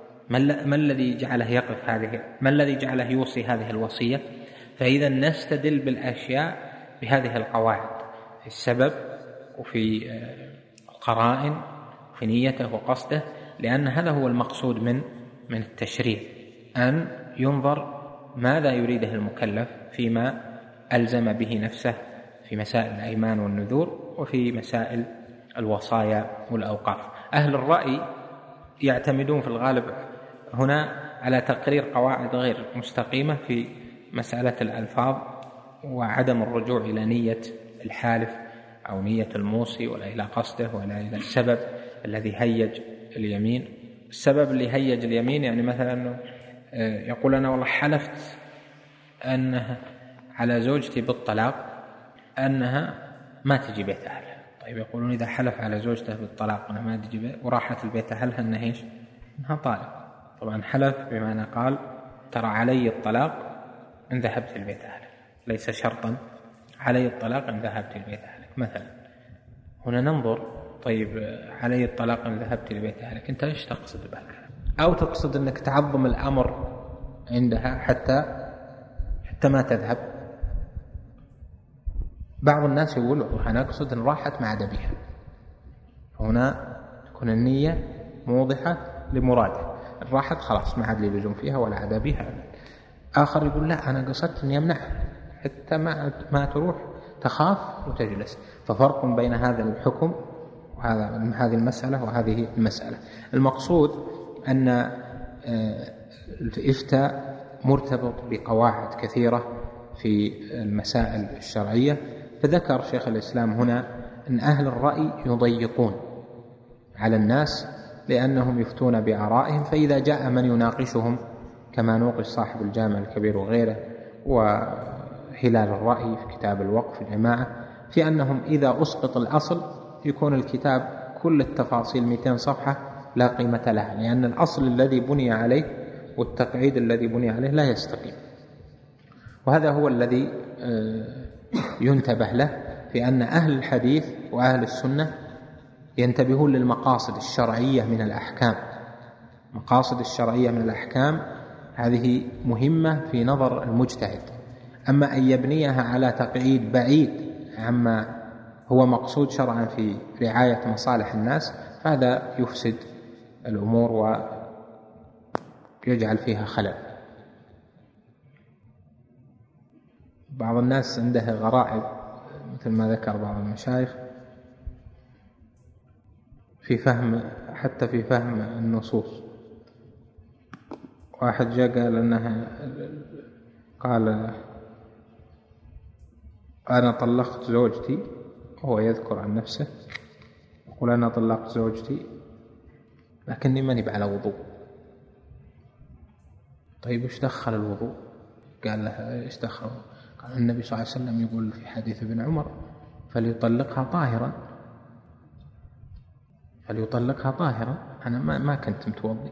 ما الذي جعله يقف هذه، ما الذي جعله يوصي هذه الوصية. فإذا نستدل بالأشياء بهذه القواعد في السبب وفي القرائن وفي نيته وقصده، لأن هذا هو المقصود من التشريع، أن ينظر ماذا يريده المكلف فيما ألزم به نفسه في مسائل الأيمان والنذور وفي مسائل الوصايا والأوقاف. أهل الرأي يعتمدون في الغالب هنا على تقرير قواعد غير مستقيمة في مسألة الألفاظ وعدم الرجوع إلى نية الحالف أو نية الموصي ولا إلى قصده ولا إلى السبب الذي هيج اليمين. السبب اللي هيج اليمين يعني مثلا يقول أنا والله حلفت أنها على زوجتي بالطلاق أنها ما تجي بيت أهلها. طيب يقولون إذا حلف على زوجته بالطلاق أنها ما تجي بيت وراحت البيت أهلها أنها إيش؟ أنها طالق. طبعا حلف بمعنى قال ترى علي الطلاق إن ذهبت البيت أهلك، ليس شرطا علي الطلاق إن ذهبت البيت أهلك. مثلا هنا ننظر طيب علي الطلاق إن ذهبت البيت أهلك، أنت إيش تقصد بهذا؟ أو تقصد أنك تعظم الأمر عندها حتى ما تذهب. بعض الناس يقول أنا أقصد أن راحت ما عاد بها، هنا تكون النية موضحة لمراده، راحت خلاص ما عاد لي لزوم فيها ولا عاد بها. آخر يقول لا أنا قصدت أن يمنعها حتى ما تروح تخاف وتجلس. ففرق بين هذا الحكم وهذه المسألة وهذه المسألة. المقصود أن الإفتاء مرتبط بقواعد كثيرة في المسائل الشرعية. فذكر شيخ الإسلام هنا أن أهل الرأي يضيقون على الناس لأنهم يفتون بآرائهم، فإذا جاء من يناقشهم كما نوقش صاحب الجامع الكبير وغيره وهلال الرأي في كتاب الوقف الجماعة في أنهم إذا أسقط الأصل يكون الكتاب كل التفاصيل 200 صفحة لا قيمة لها، لأن الأصل الذي بني عليه والتقعيد الذي بني عليه لا يستقيم. وهذا هو الذي ينتبه له في أن أهل الحديث وأهل السنة ينتبهون للمقاصد الشرعية من الأحكام. مقاصد الشرعية من الأحكام هذه مهمة في نظر المجتهد. أما أن يبنيها على تقعيد بعيد عما هو مقصود شرعا في رعاية مصالح الناس هذا يفسد الأمور ويجعل فيها خلل. بعض الناس عنده غرائب مثل ما ذكر بعض المشايخ في فهم، حتى في فهم النصوص. واحد جاء قال أنا طلقت زوجتي، وهو يذكر عن نفسه يقول أنا طلقت زوجتي لكني ماني على وضوء. طيب إيش دخل الوضوء؟ قال له إيش دخل؟ قال النبي صلى الله عليه وسلم يقول في حديث ابن عمر فليطلقها طاهرا، أنا ما كنت متوضي.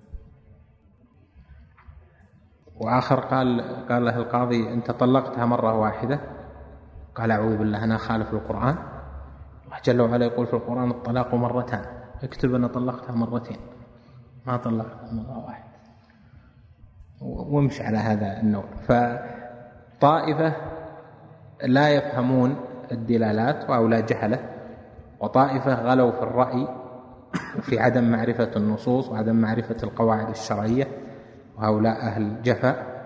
وآخر قال له القاضي أنت طلقتها مرة واحدة؟ قال أعوذ بالله أنا خالف القرآن، الله جل وعلا يقول في القرآن الطلاق مرتان، اكتب أنا طلقتها مرتين ما طلقتها مرة واحدة، وامشي على هذا النوع. فطائفة لا يفهمون الدلالات وأولى جهلة، وطائفة غلوا في الرأي وفي عدم معرفة النصوص وعدم معرفة القواعد الشرعية، وهؤلاء أهل جفاء.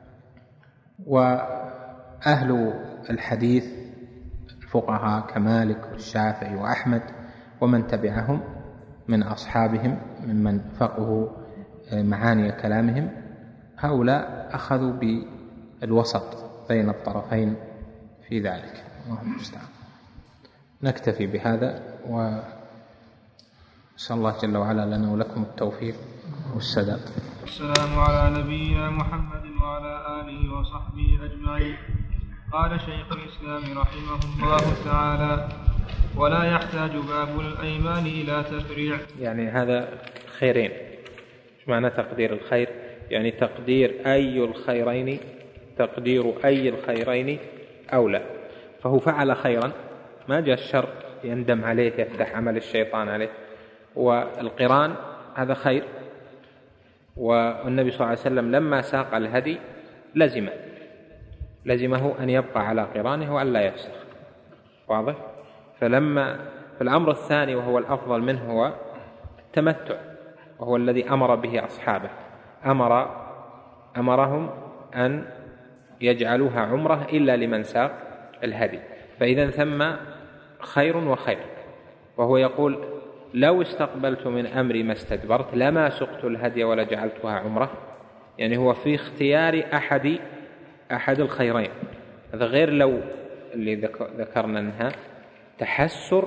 وأهل الحديث الفقهاء كمالك والشافعي وأحمد ومن تبعهم من أصحابهم ممن فقهوا معاني كلامهم، هؤلاء أخذوا بالوسط بين الطرفين في ذلك. الله المستعان. نكتفي بهذا، ونسأل الله جل وعلا لنا ولكم التوفيق والسداد. السلام على نبينا محمد وعلى آله وصحبه أجمعين. قال شيخ الإسلام رحمه الله تعالى: ولا يحتاج باب الأيمان إلى تفريع. يعني هذا خيرين. إيش معنى تقدير الخير؟ يعني تقدير أي الخيرين أولى. فهو فعل خيرا، ما جاء الشر يندم عليه يفتح عمل الشيطان عليه، والقران هذا خير. والنبي صلى الله عليه وسلم لما ساق الهدي لزمه أن يبقى على قرانه وأن لا يفسخ. واضح؟ فالأمر الثاني وهو الأفضل منه هو التمتع، وهو الذي أمر به أصحابه. أمرهم أن يجعلوها عمرة إلا لمن ساق الهدي. فإذا ثم خير وخير. وهو يقول: لو استقبلت من أمري ما استدبرت لما سقت الهدي ولا جعلتها عمرة. يعني هو في اختيار أحد الخيرين. هذا غير لو اللي ذكرنا أنها تحسر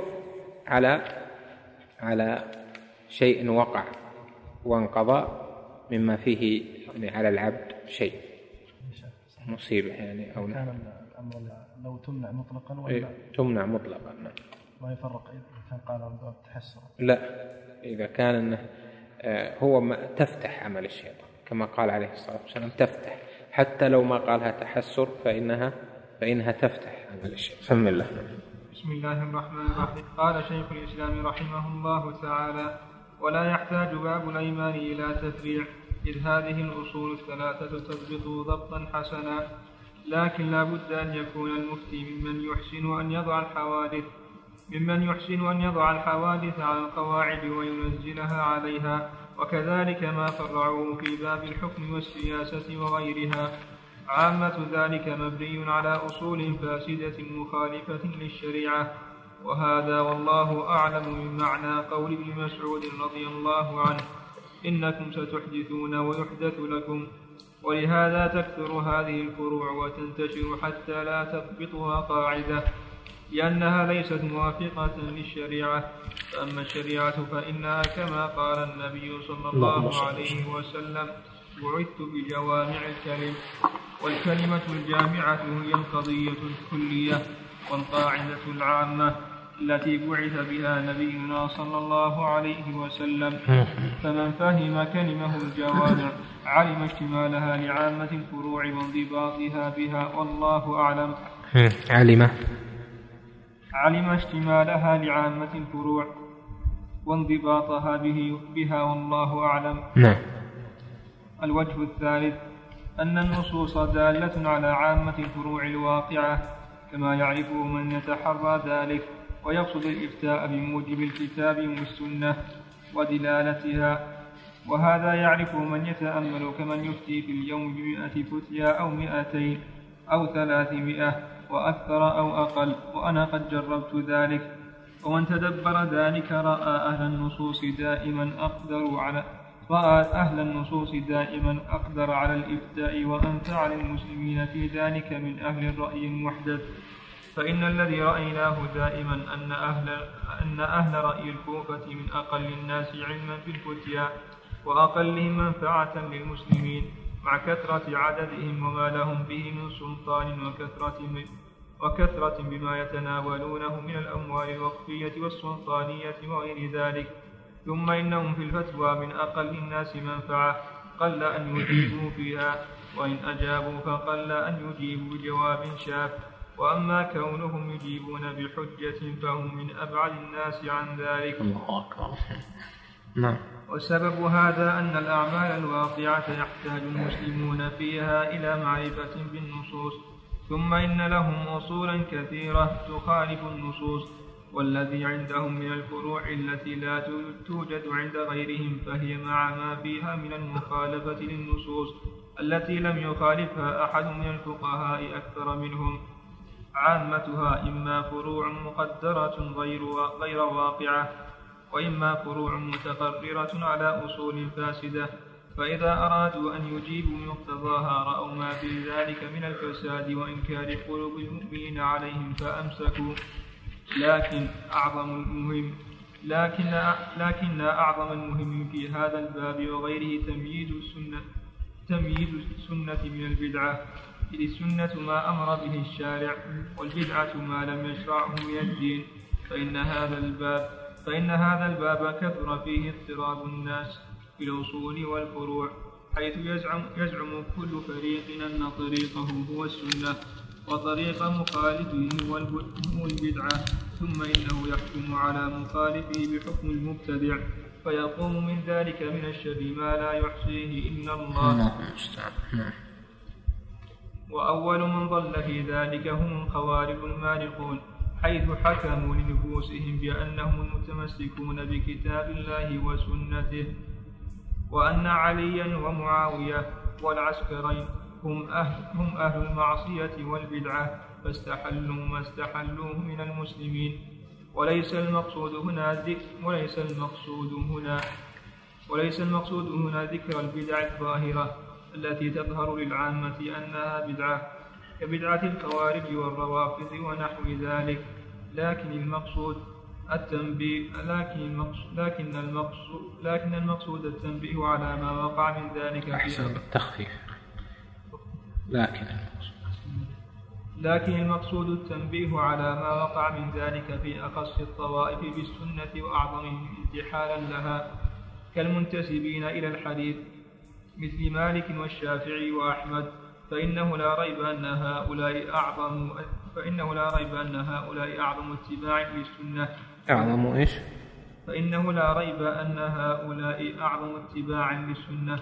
على شيء وقع وانقضى مما فيه يعني على العبد شيء مصيبة يعني. أو كان الأمر لو تمنع مطلقا ولا تمنع مطلقا ما يفرق إذا كان قال عن باب التحسر؟ لا، إذا كان أنه هو ما تفتح عمل الشيطان كما قال عليه الصلاة والسلام، تفتح حتى لو ما قالها تحسر فإنها تفتح عمل الشيطان. بسم الله. بسم الله الرحمن الرحيم. قال شيخ الإسلام رحمه الله تعالى: ولا يحتاج باب الأيمان إلى تفريع، إذ هذه الأصول الثلاثة تضبط ضبطا حسنا، لكن لا بد أن يكون المفتي ممن يحسن أن يضع الحوادث على القواعد وينزلها عليها، وكذلك ما فرعوه في باب الحكم والسياسة وغيرها. عامة ذلك مبني على أصول فاسدة مخالفة للشريعة، وهذا والله أعلم من معنى قول ابن مسعود رضي الله عنه: إنكم ستحدثون ويحدث لكم. ولهذا تكثر هذه الفروع وتنتشر حتى لا تضبطها قاعدة، لأنها ليست موافقة للشريعة. فأما الشريعة فإنها كما قال النبي صلى الله عليه وسلم: بعثت بجوامع الكلم. والكلمة الجامعة هي القضية الكلية والقاعدة العامة التي بعث بها نبينا صلى الله عليه وسلم. فمن فهم كلمه الجوامع علم اشتمالها لعامة الفروع وانضباطها بها، والله أعلم. علم اشتمالها لعامة الفروع وانضباطها بها، والله أعلم. الوجه الثالث أن النصوص دالة على عامة الفروع الواقعة، كما يعرفه من يتحرى ذلك ويقصد الإفتاء بموجب الكتاب والسنة ودلالتها. وهذا يعرفه من يتأمل، كمن يفتي في اليوم ب100 فتيا أو 200 أو 300 وأكثر أو أقل، وأنا قد جربت ذلك. ومن تدبر ذلك رأى أهل النصوص دائما أقدر على الإفتاء وأنفع للمسلمين في ذلك من أهل الرأي المحدث. فإن الذي رأيناه دائما أن أهل رأي الكوفة من أقل الناس علما بالفتيا وأقلهم منفعة للمسلمين، مع كثرة عددهم وما لهم به من سلطان وكثرة بما يتناولونه من الأموال الوقفية والسلطانية وغير ذلك. ثم إنهم في الفتوى من أقل الناس منفعة، قل أن يجيبوا فيها، وإن أجابوا فقل أن يجيبوا بجواب شاف. وأما كونهم يجيبون بحجة فهم من أبعد الناس عن ذلك. الله أكبر. نعم. وسبب هذا أن الأعمال الواقعة يحتاج المسلمون فيها إلى معرفة بالنصوص، ثم إن لهم أصولا كثيرة تخالف النصوص، والذي عندهم من الفروع التي لا توجد عند غيرهم فهي مع ما فيها من المخالفة للنصوص التي لم يخالفها أحد من الفقهاء أكثر منهم. عامتها إما فروع مقدرة غير واقعة، وإما فروع متقررة على أصول فاسدة، فإذا أرادوا أن يجيبوا مقتضاها رأوا ما في ذلك من الفساد وإنكار قلوب المؤمنين عليهم فأمسكوا. لكن أعظم المهم في هذا الباب وغيره تمييز السنة من البدعة، إذ السنة ما أمر به الشارع، والبدعة ما لم يشرعه من الدين. فإن هذا الباب كثر فيه اضطراب الناس في الأصول والفروع، حيث يزعم كل فريق أن طريقه هو السنة وطريق مخالفه هو البدعة، ثم إنه يحكم على مخالفه بحكم المبتدع، فيقوم من ذلك من الشر ما لا يحصيه إلا الله. وأول من ضل في ذلك هم الخوارج المارقون، حيث حكموا لنفوسهم بأنهم المتمسكون بكتاب الله وسنته، وأن عليا ومعاوية والعسكرين هم أهل المعصية والبدعة، فاستحلوا ما استحلوه من المسلمين. وليس المقصود هنا ذكر البدع الظاهرة التي تظهر للعامة أنها بدعة كبدعة الخوارج والروافض ونحو ذلك، لكن المقصود التنبيه على ما وقع من ذلك. أحسن التخفيف. لكن المقصود التنبيه على ما وقع من ذلك في أخص الطوائف بالسنة وأعظمهم انتحالا لها، كالمنتسبين إلى الحديث مثل مالك والشافعي وأحمد، فإنه لا ريب أن هؤلاء أعظم اتباع للسنة. أعظم إيش؟ فإنه لا ريب أن هؤلاء أعظم اتباعا للسنة.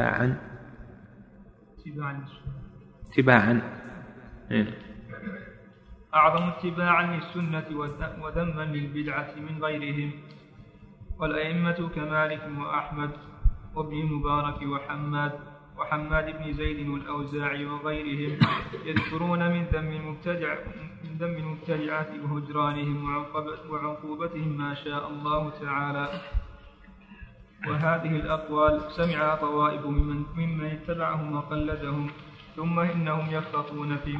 أعظم اتباعا للسنة وذما للبدعة من غيرهم. والأئمة كمالك وأحمد وابن المبارك وحماد بن زيد والأوزاعي وغيرهم يذكرون من ذم المبتدعة وهجرانهم وعقوبتهم ما شاء الله تعالى. وهذه الأقوال سمعها طوائف ممن اتبعهم وقلدهم، ثم إنهم يخططون في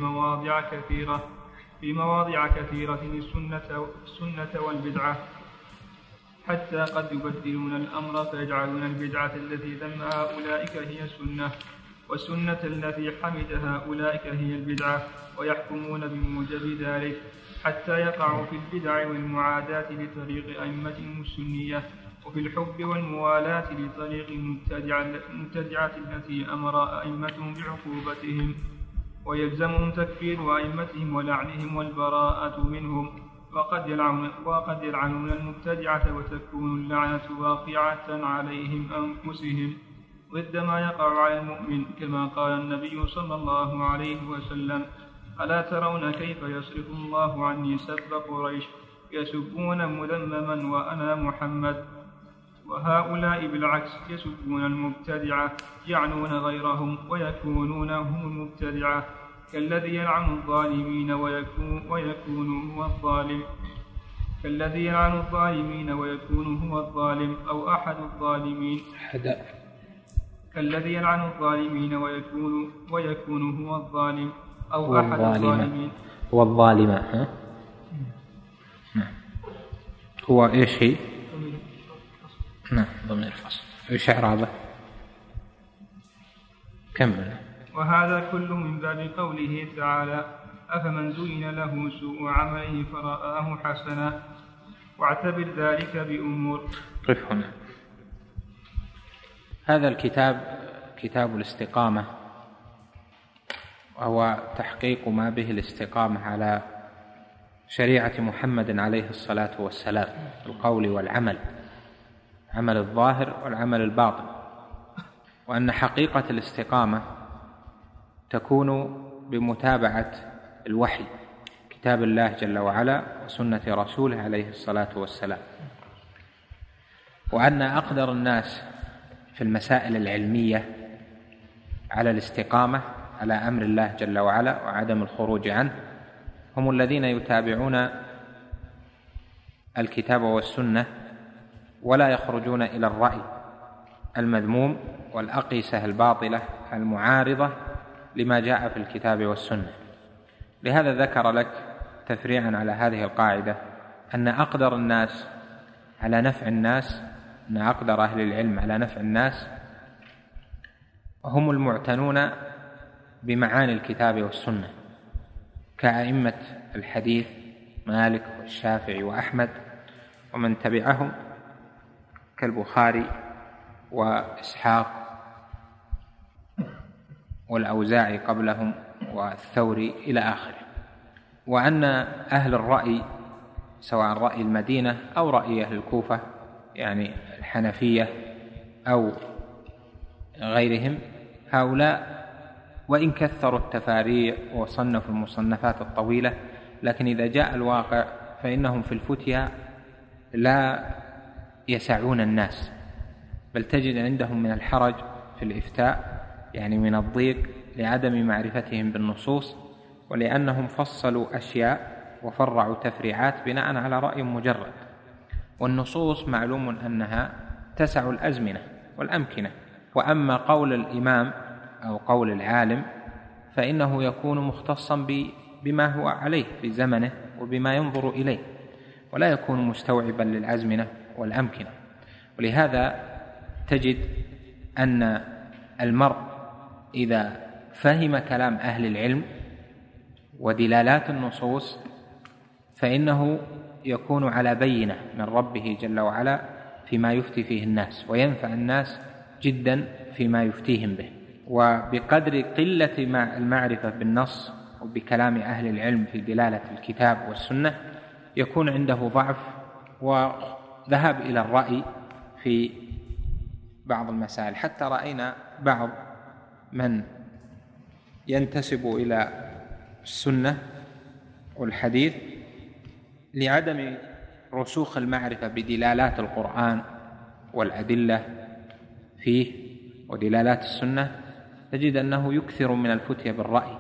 مواضع كثيرة السنة والبدعة، حتى قد يبدلون الأمر فيجعلون البدعة التي ذمها أولئك هي السنة، والسنة التي حمدها أولئك هي البدعة، ويحكمون بموجب ذلك، حتى يقعوا في البدع والمعاداة لطريق أئمتهم السنية، وفي الحب والموالاة لطريق المبتدعة التي أمر أئمتهم بعقوبتهم، ويلزمهم تكفير أئمتهم ولعنهم والبراءة منهم، وقد يلعنون المبتدعة وتكون اللعنة واقعة عليهم أنفسهم ضد ما يقع على المؤمن، كما قال النبي صلى الله عليه وسلم: ألا ترون كيف يصرف الله عني سب قريش يسبون مذمما وأنا محمد؟ وهؤلاء بالعكس يسبون المبتدعة يعنون غيرهم ويكونون هم المبتدعة، كالذي يلعن الظالمين ويكون هو الظالم. كالذي يلعن الظالمين ويكون هو الظالم أو أحد الظالمين. كالذي يلعن الظالمين ويكون هو الظالم أو أحد الظالمين. هو الظالم. هو إيش هي؟ نعم ضمن الفصل. إيش إعرابه؟ كمل. وهذا كله من باب قوله تعالى: أفمن زين له سوء عمله فرآه حسنا. واعتبر ذلك بأمور. قف هنا. هذا الكتاب كتاب الاستقامة، وهو تحقيق ما به الاستقامة على شريعة محمد عليه الصلاة والسلام، القول والعمل، عمل الظاهر والعمل الباطن، وأن حقيقة الاستقامة تكون بمتابعة الوحي، كتاب الله جل وعلا وسنة رسوله عليه الصلاة والسلام، وأن أقدر الناس في المسائل العلمية على الاستقامة على أمر الله جل وعلا وعدم الخروج عنه هم الذين يتابعون الكتاب والسنة ولا يخرجون إلى الرأي المذموم والأقيسة الباطلة المعارضة لما جاء في الكتاب والسنة. لهذا ذكر لك تفريعا على هذه القاعدة أن أقدر الناس على نفع الناس، أن أقدر أهل العلم على نفع الناس هم المعتنون بمعاني الكتاب والسنة، كأئمة الحديث مالك والشافعي وأحمد ومن تبعهم كالبخاري وإسحاق والأوزاعي قبلهم والثوري إلى آخره. وأن أهل الرأي سواء رأي المدينة أو رأي أهل الكوفة يعني الحنفية أو غيرهم، هؤلاء وإن كثروا التفاريع وصنفوا المصنفات الطويلة، لكن إذا جاء الواقع فإنهم في الفتيا لا يسعون الناس، بل تجد عندهم من الحرج في الإفتاء، يعني من الضيق لعدم معرفتهم بالنصوص، ولأنهم فصلوا أشياء وفرعوا تفريعات بناء على رأي مجرد. والنصوص معلوم أنها تسع الأزمنة والأمكنة، وأما قول الإمام أو قول العالم فإنه يكون مختصا بما هو عليه في زمنه وبما ينظر إليه، ولا يكون مستوعبا للأزمنة والأمكنة. ولهذا تجد أن المرء إذا فهم كلام أهل العلم ودلالات النصوص فإنه يكون على بينة من ربه جل وعلا فيما يفتي فيه الناس، وينفع الناس جدا فيما يفتيهم به. وبقدر قلة المعرفة بالنص وبكلام أهل العلم في دلالة الكتاب والسنة يكون عنده ضعف وذهاب إلى الرأي في بعض المسائل. حتى رأينا بعض من ينتسب إلى السنة والحديث لعدم رسوخ المعرفة بدلالات القرآن والأدلة فيه ودلالات السنة، تجد أنه يكثر من الفتية بالرأي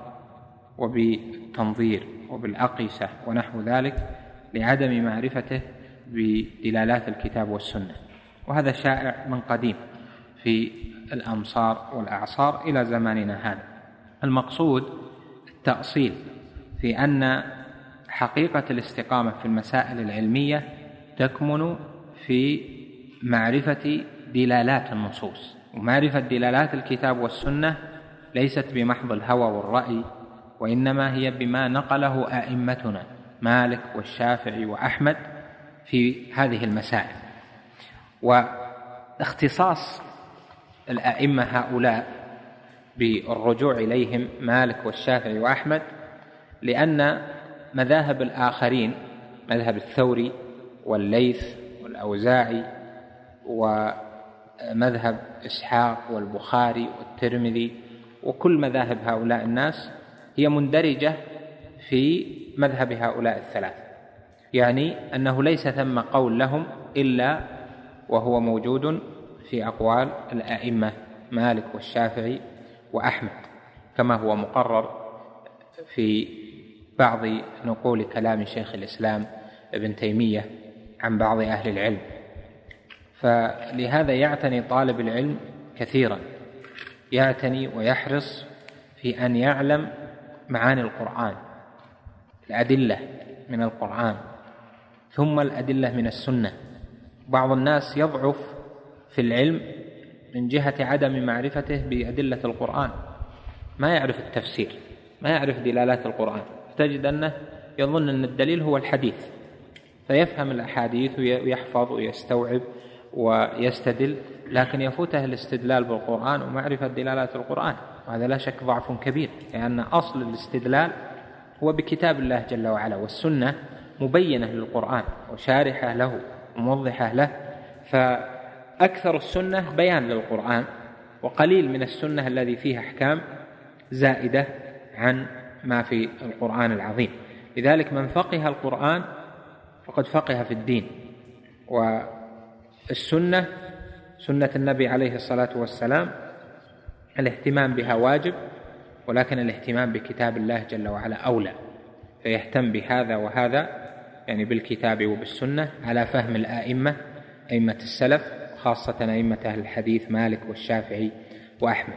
وبالتنظير وبالأقيسة ونحو ذلك لعدم معرفته بدلالات الكتاب والسنة. وهذا شائع من قديم في الأمصار والأعصار إلى زماننا هذا. المقصود التأصيل في أن حقيقة الاستقامة في المسائل العلمية تكمن في معرفة دلالات النصوص، ومعرفة دلالات الكتاب والسنة ليست بمحض الهوى والرأي، وإنما هي بما نقله أئمتنا مالك والشافعي وأحمد في هذه المسائل. واختصاص الأئمة هؤلاء بالرجوع إليهم مالك والشافعي وأحمد لأن مذاهب الآخرين مذهب الثوري والليث والأوزاعي ومذهب إسحاق والبخاري والترمذي وكل مذاهب هؤلاء الناس هي مندرجة في مذهب هؤلاء الثلاث، يعني أنه ليس ثم قول لهم إلا وهو موجود في أقوال الأئمة مالك والشافعي وأحمد، كما هو مقرر في بعض نقول كلام شيخ الإسلام ابن تيمية عن بعض أهل العلم. فلهذا يعتني طالب العلم كثيرا، يعتني ويحرص في أن يعلم معاني القرآن، الأدلة من القرآن ثم الأدلة من السنة. بعض الناس يضعف في العلم من جهة عدم معرفته بأدلة القرآن، ما يعرف التفسير، ما يعرف دلالات القرآن، تجد أنه يظن أن الدليل هو الحديث، فيفهم الأحاديث ويحفظ ويستوعب ويستدل، لكن يفوته الاستدلال بالقرآن ومعرفة دلالات القرآن، وهذا لا شك ضعف كبير، لأن أصل الاستدلال هو بكتاب الله جل وعلا، والسنة مبينة للقرآن وشارحة له وموضحة له، فأكثر السنة بيان للقرآن، وقليل من السنة الذي فيها أحكام زائدة عن ما في القرآن العظيم. لذلك من فقه القرآن فقد فقه في الدين. والسنة سنة النبي عليه الصلاة والسلام الاهتمام بها واجب، ولكن الاهتمام بكتاب الله جل وعلا أولى، فيهتم بهذا وهذا، يعني بالكتاب وبالسنة على فهم الآئمة، أئمة السلف، خاصة أئمة أهل الحديث مالك والشافعي وأحمد.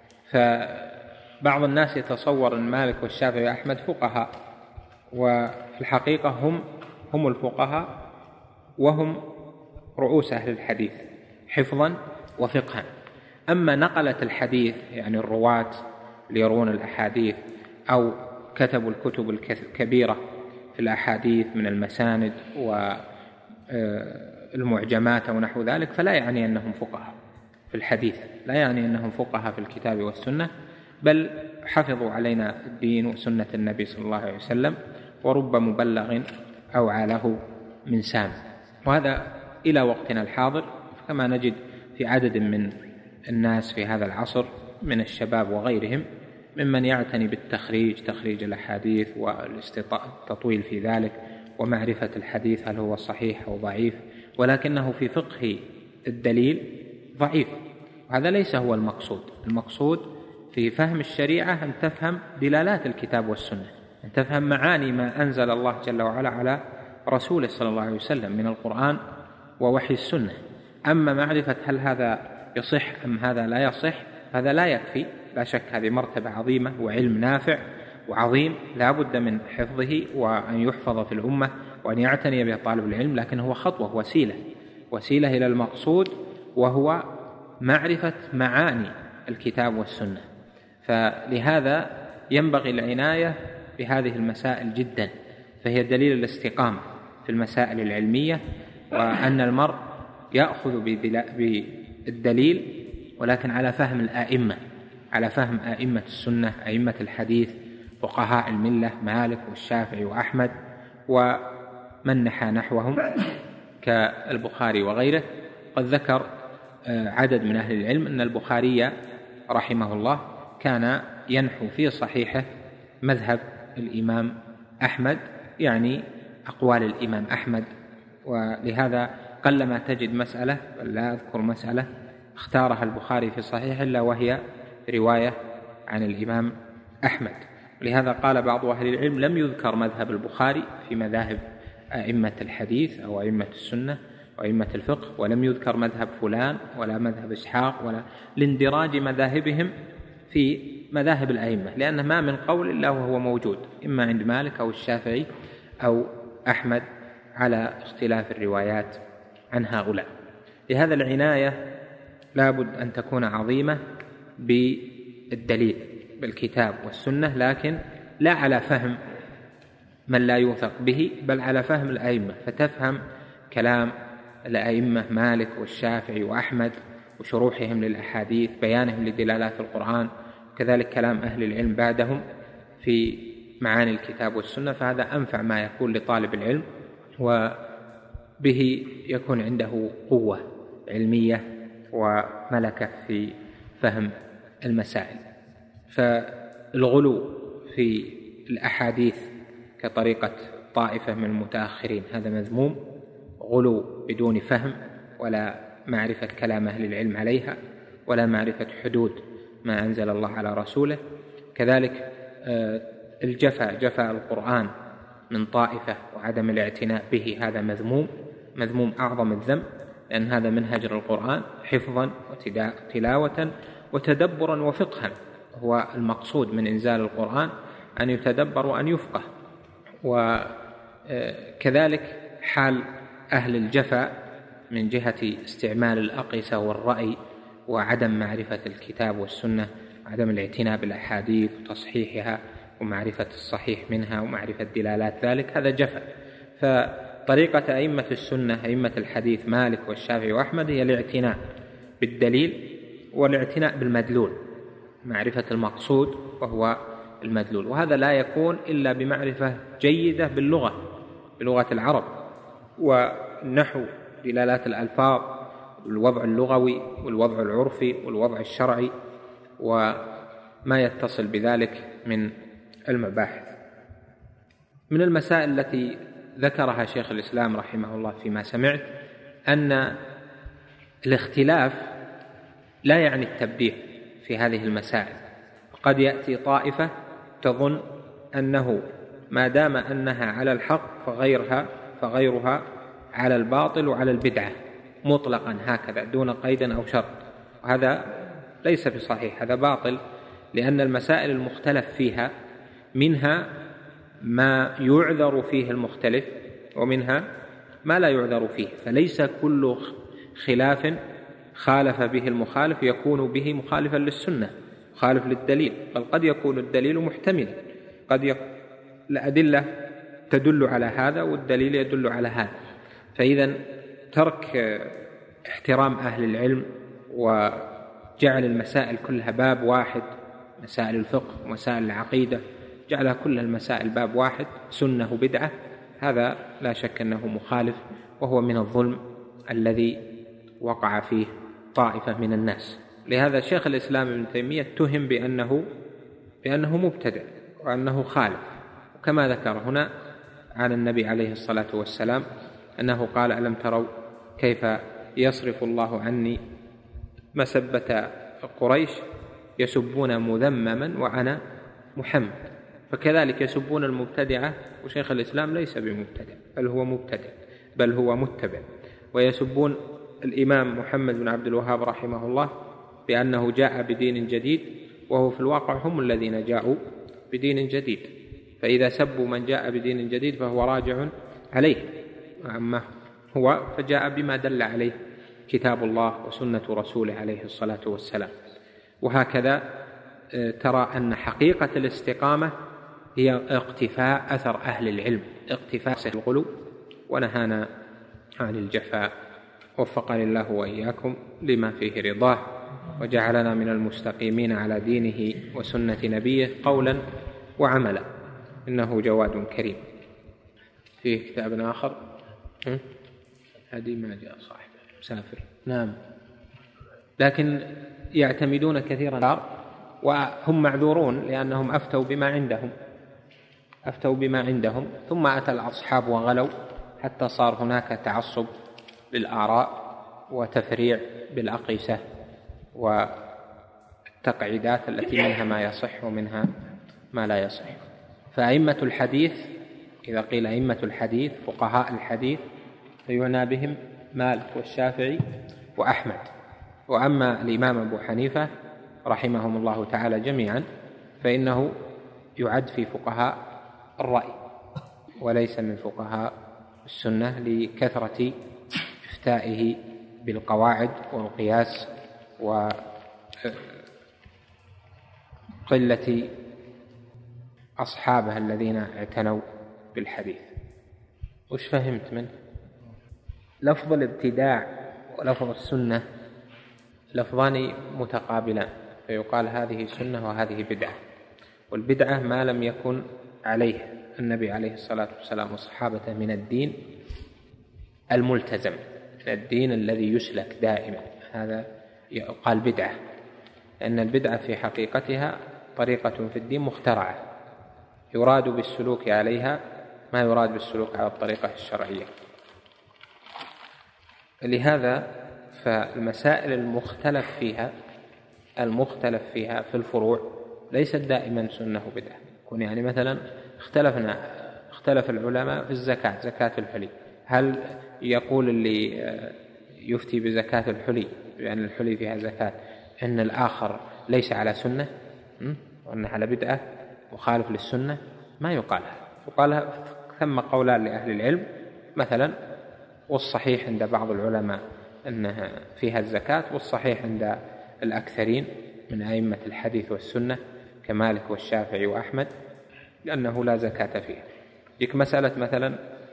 فبعض الناس يتصور أن مالك والشافعي وأحمد فقهاء، وفي الحقيقة هم الفقهاء وهم رؤوس أهل الحديث حفظا وفقها. أما نقلة الحديث، يعني الرواة اللي يروون الأحاديث أو كتبوا الكتب الكبيرة في الأحاديث من المساند والمعجمات ونحو ذلك، فلا يعني أنهم فقهاء في الحديث، لا يعني أنهم فقهاء في الكتاب والسنة، بل حفظوا علينا الدين وسنة النبي صلى الله عليه وسلم، ورب مبلغ أوعى له من سام. وهذا إلى وقتنا الحاضر، كما نجد في عدد من الناس في هذا العصر من الشباب وغيرهم ممن يعتني بالتخريج، تخريج الأحاديث والتطويل في ذلك، ومعرفة الحديث هل هو صحيح أو ضعيف، ولكنه في فقه الدليل ضعيف. وهذا ليس هو المقصود. المقصود في فهم الشريعة أن تفهم دلالات الكتاب والسنة، أن تفهم معاني ما أنزل الله جل وعلا على رسوله صلى الله عليه وسلم من القرآن ووحي السنة. أما معرفة هل هذا يصح أم هذا لا يصح، هذا لا يكفي، لا شك هذه مرتبة عظيمة وعلم نافع وعظيم لا بد من حفظه وأن يحفظ في الأمة وأن يعتني به طالب العلم، لكن هو خطوة، وسيلة إلى المقصود، وهو معرفة معاني الكتاب والسنة. فلهذا ينبغي العناية بهذه المسائل جدا، فهي دليل الاستقامة في المسائل العلمية، وأن المرء يأخذ بالدليل ولكن على فهم الآئمة، على فهم آئمة السنة، أئمة الحديث، فقهاء الملة مالك والشافعي وأحمد ومن نحى نحوهم كالبخاري وغيره. قد ذكر عدد من أهل العلم أن البخاري رحمه الله كان ينحو في صحيحه مذهب الإمام أحمد، يعني أقوال الإمام أحمد، ولهذا قلما تجد مسألة، لا أذكر مسألة اختارها البخاري في صحيح إلا وهي رواية عن الإمام أحمد. ولهذا قال بعض أهل العلم لم يذكر مذهب البخاري في مذاهب أئمة الحديث أو أئمة السنة وأئمة الفقه، ولم يذكر مذهب فلان ولا مذهب إسحاق، ولا لاندراج مذاهبهم في مذاهب الأئمة، لأن ما من قول إلا وهو موجود إما عند مالك أو الشافعي أو أحمد على اختلاف الروايات عن هؤلاء. لهذا العناية لا بد أن تكون عظيمة بالدليل بالكتاب والسنة، لكن لا على فهم من لا يوثق به، بل على فهم الأئمة، فتفهم كلام الأئمة مالك والشافعي وأحمد وشروحهم للأحاديث، بيانهم لدلالات القرآن، كذلك كلام أهل العلم بعدهم في معاني الكتاب والسنة. فهذا أنفع ما يكون لطالب العلم، وبه يكون عنده قوة علمية وملكة في فهم المسائل. فالغلو في الأحاديث كطريقة طائفة من المتأخرين هذا مذموم، غلو بدون فهم ولا معرفة كلام أهل العلم عليها، ولا معرفة حدود ما أنزل الله على رسوله. كذلك جفاء القرآن من طائفة وعدم الاعتناء به هذا مذموم أعظم الذنب، لأن هذا من هجر القرآن حفظا وتلاوة وتدبرا وفقها. هو المقصود من إنزال القرآن أن يتدبر وأن يفقه. وكذلك حال أهل الجفا من جهة استعمال الأقيسة والرأي وعدم معرفة الكتاب والسنة، عدم الاعتناء بالأحاديث وتصحيحها ومعرفة الصحيح منها ومعرفة دلالات ذلك، هذا جفا. فطريقة أئمة السنة أئمة الحديث مالك والشافعي وأحمد هي الاعتناء بالدليل والاعتناء بالمدلول، معرفة المقصود وهو المدلول. وهذا لا يكون إلا بمعرفة جيدة بلغة العرب والنحو، دلالات الألفاظ، الوضع اللغوي والوضع العرفي والوضع الشرعي وما يتصل بذلك من المباحث. من المسائل التي ذكرها شيخ الإسلام رحمه الله فيما سمعت أن الاختلاف لا يعني التبديع في هذه المسائل. قد يأتي طائفة تظن أنه ما دام أنها على الحق فغيرها على الباطل وعلى البدعة مطلقا هكذا دون قيد أو شرط، وهذا ليس بصحيح، هذا باطل، لأن المسائل المختلف فيها منها ما يعذر فيه المختلف ومنها ما لا يعذر فيه، فليس كل خلاف خالف به المخالف يكون به مخالفا للسنة مخالف للدليل، بل قد يكون الدليل محتملا، الأدلة تدل على هذا والدليل يدل على هذا. فإذا ترك احترام أهل العلم وجعل المسائل كلها باب واحد، مسائل الفقه ومسائل العقيدة جعلها كل المسائل باب واحد سنة بدعة، هذا لا شك أنه مخالف، وهو من الظلم الذي وقع فيه طائفة من الناس. لهذا شيخ الإسلام ابن تيمية اتهم بأنه مبتدع وأنه خالف، وكما ذكر هنا عن النبي عليه الصلاة والسلام أنه قال: ألم تروا كيف يصرف الله عني مسبة قريش يسبون مذمما وأنا محمد. فكذلك يسبون المبتدعة، وشيخ الإسلام ليس بمبتدع بل هو متبع، ويسبون الإمام محمد بن عبد الوهاب رحمه الله بأنه جاء بدين جديد، وهو في الواقع هم الذين جاءوا بدين جديد، فإذا سبوا من جاء بدين جديد فهو راجع عليه، أما هو فجاء بما دل عليه كتاب الله وسنة رسوله عليه الصلاة والسلام. وهكذا ترى أن حقيقة الاستقامة هي اقتفاء أثر أهل العلم، اقتفاء الغلو، ونهانا عن الجفاء. وفقني الله وإياكم لما فيه رضاه، وجعلنا من المستقيمين على دينه وسنة نبيه قولا وعملا، إنه جواد كريم. فيه كتاب آخر هذه ما جاء صاحب مسافر، نعم، لكن يعتمدون كثيرا وهم معذورون لأنهم أفتوا بما عندهم ثم أتى الأصحاب وغلوا حتى صار هناك تعصب بالآراء وتفريع بالأقيسة والتقعيدات التي منها ما يصح ومنها ما لا يصح. فأئمة الحديث، إذا قيل أئمة الحديث فقهاء الحديث، فيعنى بهم مالك والشافعي وأحمد. وأما الإمام أبو حنيفة رحمهم الله تعالى جميعا فإنه يعد في فقهاء الرأي وليس من فقهاء السنة، لكثرة إفتائه بالقواعد والقياس وقلة أصحابه الذين اعتنوا بالحديث. وش فهمت منه؟ لفظ الابتداع ولفظ السنة لفظان متقابلان، فيقال هذه سنة وهذه بدعة. والبدعة ما لم يكن عليه النبي عليه الصلاة والسلام وصحابته من الدين الملتزم، الدين الذي يسلك دائما، هذا يقال بدعة، لأن البدعة في حقيقتها طريقة في الدين مخترعة يراد بالسلوك عليها ما يراد بالسلوك على الطريقة الشرعية. لهذا فالمسائل المختلف فيها في الفروع ليست دائما سنة بدعة. يعني مثلا اختلف اختلف العلماء في الزكاة، زكاة الحلي، هل يقول اللي يفتي بزكاة الحلي لأن الحلي فيها زكاة إن الآخر ليس على سنة وأنه على بدعة مخالف للسنة؟ ما يقال يقال ثم قولان لأهل العلم مثلا، والصحيح عند بعض العلماء أنها فيها الزكاة، والصحيح عند الأكثرين من أئمة الحديث والسنة كمالك والشافعي وأحمد لأنه لا زكاة فيها. يك مسألة مثلا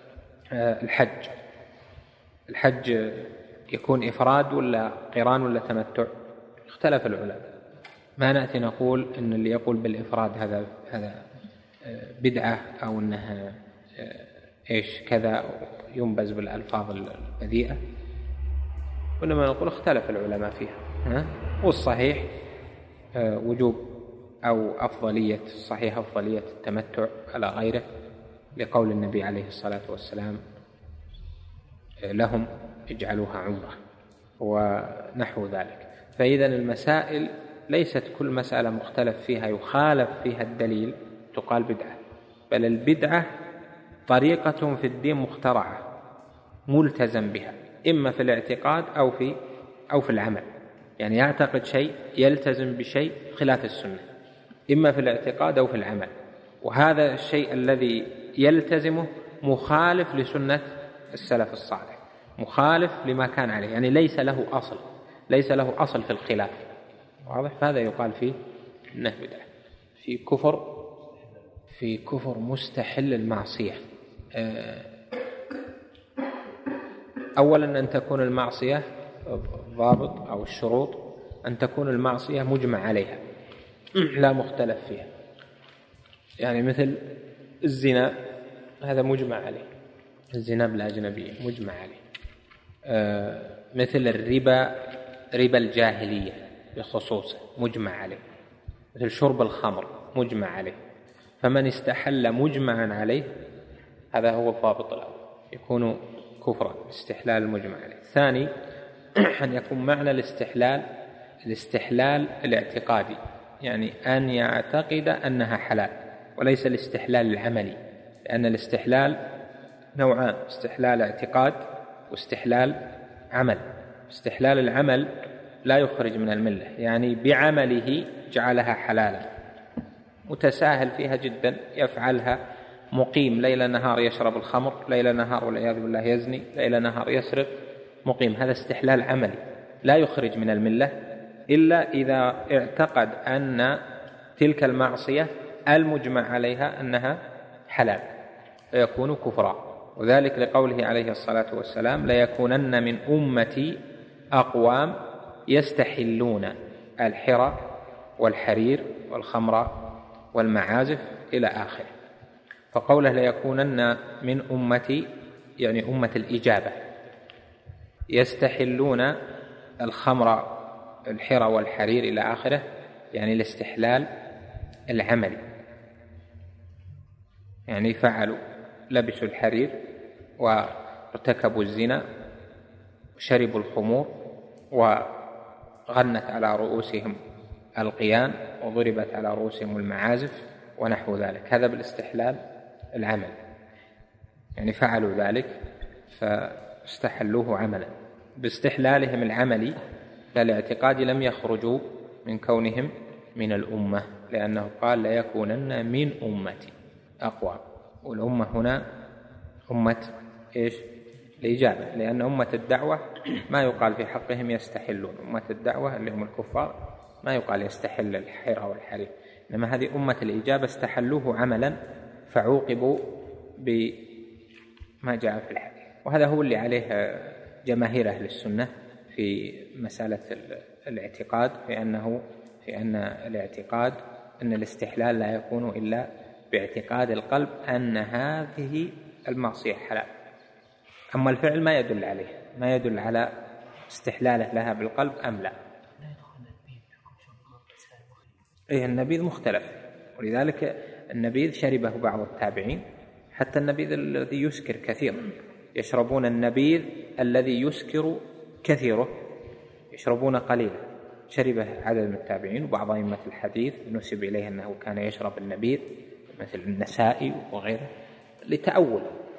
الحج يكون إفراد ولا قران ولا تمتع؟ اختلف العلماء. ما نأتي نقول إن اللي يقول بالإفراد هذا بدعة أو أنها إيش كذا ينبذ بالألفاظ البذيئة، وإنما نقول اختلف العلماء فيها، والصحيح وجوب أو أفضلية الصحيح أفضلية التمتع على غيره لقول النبي عليه الصلاة والسلام لهم اجعلوها عمرة ونحو ذلك. فإذا المسائل ليست كل مسألة مختلف فيها يخالف فيها الدليل تقال بدعة، بل البدعة طريقة في الدين مخترعة ملتزم بها إما في الاعتقاد أو في العمل، يعني يعتقد شيء يلتزم بشيء خلاف السنة إما في الاعتقاد أو في العمل، وهذا الشيء الذي يلتزمه مخالف لسنة السلف الصالح، مخالف لما كان عليه، يعني ليس له أصل في الخلاف، واضح؟ فهذا يقال فيه إنه بدعة. في كفر مستحل المعصية. أولا أن تكون المعصية ضابط أو الشروط أن تكون المعصية مجمع عليها لا مختلف فيها، يعني مثل الزنا هذا مجمع عليه، الزنا بالأجنبية مجمع عليه. مثل الربا، ربا الجاهلية بخصوصه مجمع عليه. مثل شرب الخمر مجمع عليه. فمن استحل مجمعا عليه هذا هو الضابط الأول، يكون كفرا استحلال المجمع عليه. الثاني أن يكون معنى الاستحلال الاعتقادي، يعني أن يعتقد أنها حلال وليس الاستحلال العملي، لأن الاستحلال نوعان، استحلال اعتقاد واستحلال عمل. استحلال العمل لا يخرج من الملة، يعني بعمله جعلها حلالا، متساهل فيها جدا، يفعلها مقيم ليل نهار يشرب الخمر، ليل نهار والعياذ بالله يزني، ليل نهار يسرق، مقيم. هذا استحلال عملي لا يخرج من الملة إلا إذا اعتقد أن تلك المعصية المجمع عليها أنها حلال فيكون كفرا. وذلك لقوله عليه الصلاة والسلام ليكونن من أمتي أقوام يستحلون الحرى والحرير والخمر والمعازف إلى آخره. فقوله ليكونن من أمتي يعني أمة الإجابة، يستحلون الخمر الحرى والحرير إلى آخره، يعني الاستحلال العملي، يعني فعلوا لبسوا الحرير وارتكبوا الزنا وشربوا الخمور وغنت على رؤوسهم القيان وضربت على رؤوسهم المعازف ونحو ذلك. هذا بالاستحلال العمل، يعني فعلوا ذلك فاستحلوه عملا. باستحلالهم العملي للاعتقاد لم يخرجوا من كونهم من الأمة، لأنه قال ليكونن من أمتي أقوى، والأمة هنا أمة إيش؟ الإجابة، لأن أمة الدعوة ما يقال في حقهم يستحلون، أمة الدعوة اللي هم الكفار ما يقال يستحل الحرى والحرير، إنما هذه أمة الإجابة استحلوه عملا فعوقبوا بما جاء في الحديث. وهذا هو اللي عليه جماهير أهل السنة في مسألة الاعتقاد، في أن الاعتقاد أن الاستحلال لا يكون إلا باعتقاد القلب أن هذه المعصية حلال. أما الفعل ما يدل عليه، ما يدل على استحلاله لها بالقلب أم لا. النبيذ مختلف، ولذلك النبيذ شربه بعض التابعين، حتى النبيذ الذي يسكر كثيرا، يشربون النبيذ الذي يسكر كثيره يشربون قليلا، شربه عدد من التابعين. وبعض أئمة الحديث نسب إليه أنه كان يشرب النبيذ مثل النسائي وغيره لتأول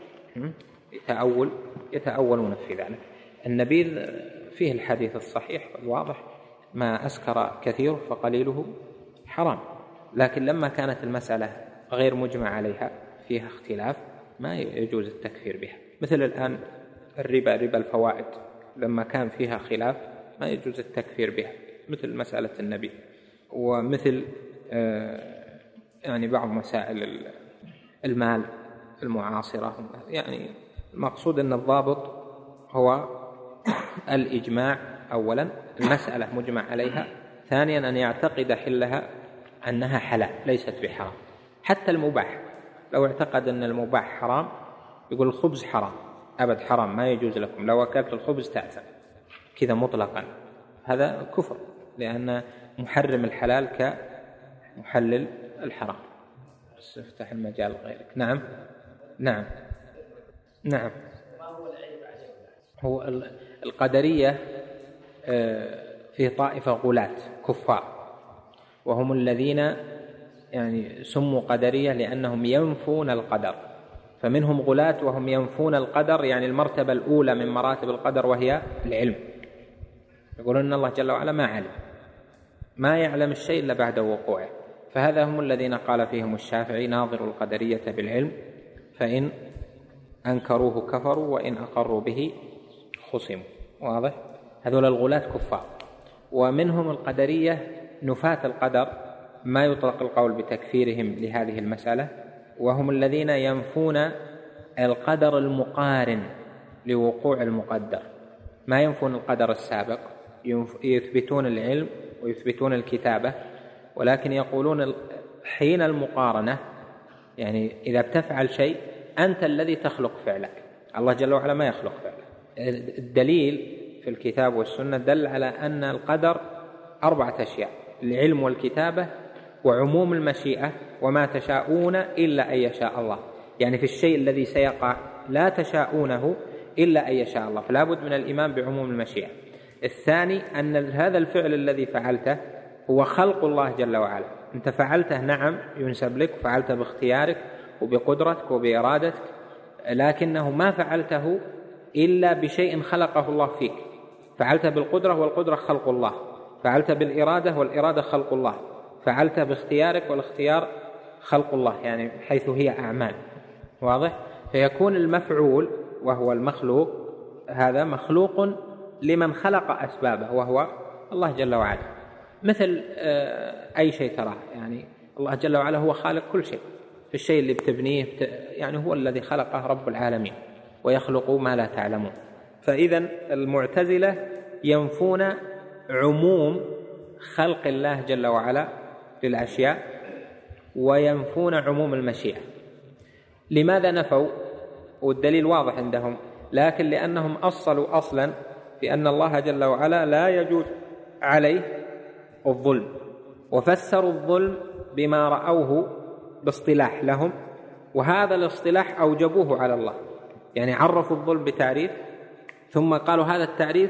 يتأولون في ذلك. النبيذ فيه الحديث الصحيح الواضح: ما أسكر كثير فقليله حرام. لكن لما كانت المسألة غير مجمع عليها، فيها اختلاف، ما يجوز التكفير بها. مثل الآن ربا الفوائد، لما كان فيها خلاف ما يجوز التكفير بها، مثل مسألة النبي، ومثل يعني بعض مسائل المال المعاصرة. يعني المقصود أن الضابط هو الإجماع أولا، المسألة مجمع عليها. ثانيا أن يعتقد حلها أنها حلال ليست بحرام. حتى المباح لو اعتقد أن المباح حرام، يقول الخبز حرام، أبد حرام، ما يجوز لكم، لو أكلت الخبز تأثم كذا مطلقا، هذا كفر، لأن محرم الحلال كمحلل الحرام. بس افتح المجال غيرك. نعم. هو القدرية في طائفة غلاة كفار، وهم الذين يعني سموا قدرية لأنهم ينفون القدر. فمنهم غلاة وهم ينفون القدر، يعني المرتبة الأولى من مراتب القدر وهي العلم. يقولون أن الله جل وعلا ما علم، ما يعلم الشيء إلا بعد وقوعه. فهذا هم الذين قال فيهم الشافعي: ناظروا القدرية بالعلم، فإن أنكروه كفروا وإن أقروا به خصموا. واضح؟ هذول الغلاة كفار. ومنهم القدرية نفاة القدر، ما يطلق القول بتكفيرهم لهذه المسألة، وهم الذين ينفون القدر المقارن لوقوع المقدر، ما ينفون القدر السابق، يثبتون العلم ويثبتون الكتابة، ولكن يقولون حين المقارنة، يعني إذا بتفعل شيء أنت الذي تخلق فعلك، الله جل وعلا ما يخلق فعلك. الدليل في الكتاب والسنة دل على أن القدر 4 أشياء: العلم والكتابة وعموم المشيئة وما تشاءون إلا أن يشاء الله. يعني في الشيء الذي سيقع لا تشاءونه إلا أن يشاء الله، فلا بد من الإيمان بعموم المشيئة. الثاني أن هذا الفعل الذي فعلته هو خلق الله جل وعلا، أنت فعلته، نعم ينسب لك، فعلته باختيارك وبقدرتك وبإرادتك، لكنه ما فعلته إلا بشيء خلقه الله فيك. فعلت بالقدرة والقدرة خلق الله، فعلت بالإرادة والإرادة خلق الله، فعلت باختيارك والاختيار خلق الله، يعني حيث هي أعمال. واضح؟ فيكون المفعول وهو المخلوق هذا مخلوق لمن خلق أسبابه وهو الله جل وعلا. مثل أي شيء تراه، يعني الله جل وعلا هو خالق كل شيء. في الشيء اللي بتبنيه يعني هو الذي خلقه رب العالمين، ويخلق ما لا تعلمون. فإذا المعتزلة ينفون عموم خلق الله جل وعلا للأشياء، وينفون عموم المشيئة. لماذا نفوا؟ والدليل واضح عندهم، لكن لأنهم أصلوا أصلا في أن الله جل وعلا لا يجوز عليه الظلم، وفسروا الظلم بما رأوه باصطلاح لهم، وهذا الاصطلاح أوجبوه على الله. يعني عرفوا الظلم بتعريف، ثم قالوا هذا التعريف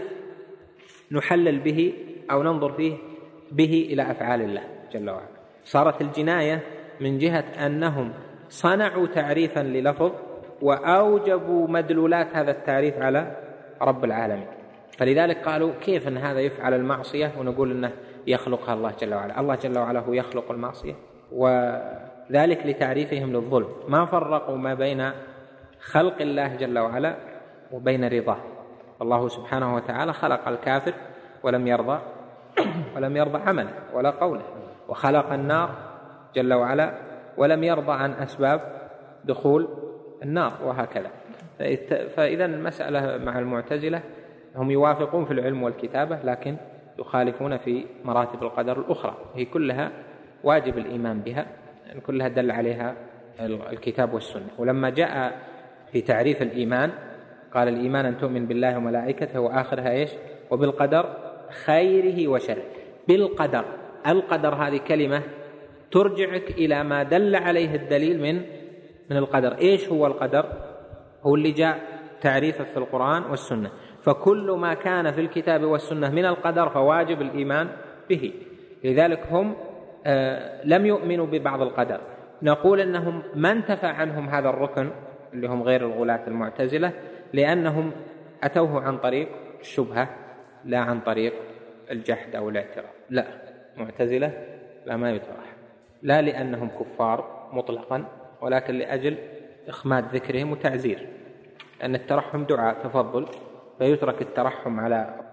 نحلل به أو ننظر فيه به إلى أفعال الله جل وعلا. صارت الجناية من جهة أنهم صنعوا تعريفا للفظ وأوجبوا مدلولات هذا التعريف على رب العالمين. فلذلك قالوا كيف أن هذا يفعل المعصية ونقول أنه يخلقها الله جل وعلا؟ الله جل وعلا هو يخلق المعصية، وذلك لتعريفهم للظلم. ما فرقوا ما بين خلق الله جل وعلا وبين رضاه. الله سبحانه وتعالى خلق الكافر ولم يرضى عمله ولا قوله، وخلق النار جل وعلا ولم يرضى عن أسباب دخول النار، وهكذا. فإذا المسألة مع المعتزلة هم يوافقون في العلم والكتابة، لكن يخالفون في مراتب القدر الأخرى، هي كلها واجب الإيمان بها، كلها دل عليها الكتاب والسنة. ولما جاء في تعريف الإيمان قال الإيمان أن تؤمن بالله وملائكته، وآخرها إيش؟ وبالقدر خيره وشره. بالقدر، القدر هذه كلمة ترجعك إلى ما دل عليه الدليل من القدر. إيش هو القدر؟ هو اللي جاء تعريفه في القرآن والسنة. فكل ما كان في الكتاب والسنة من القدر فواجب الإيمان به. لذلك هم لم يؤمنوا ببعض القدر، نقول أنهم ما انتفى عنهم هذا الركن اللي هم غير الغلاة المعتزلة، لأنهم أتوه عن طريق الشبهة لا عن طريق الجحد أو الاعتراض. لا، معتزلة لا، ما يترح، لا لأنهم كفار مطلقا، ولكن لأجل إخماد ذكرهم وتعزير، لأن الترحم دعاء تفضل، فيترك الترحم على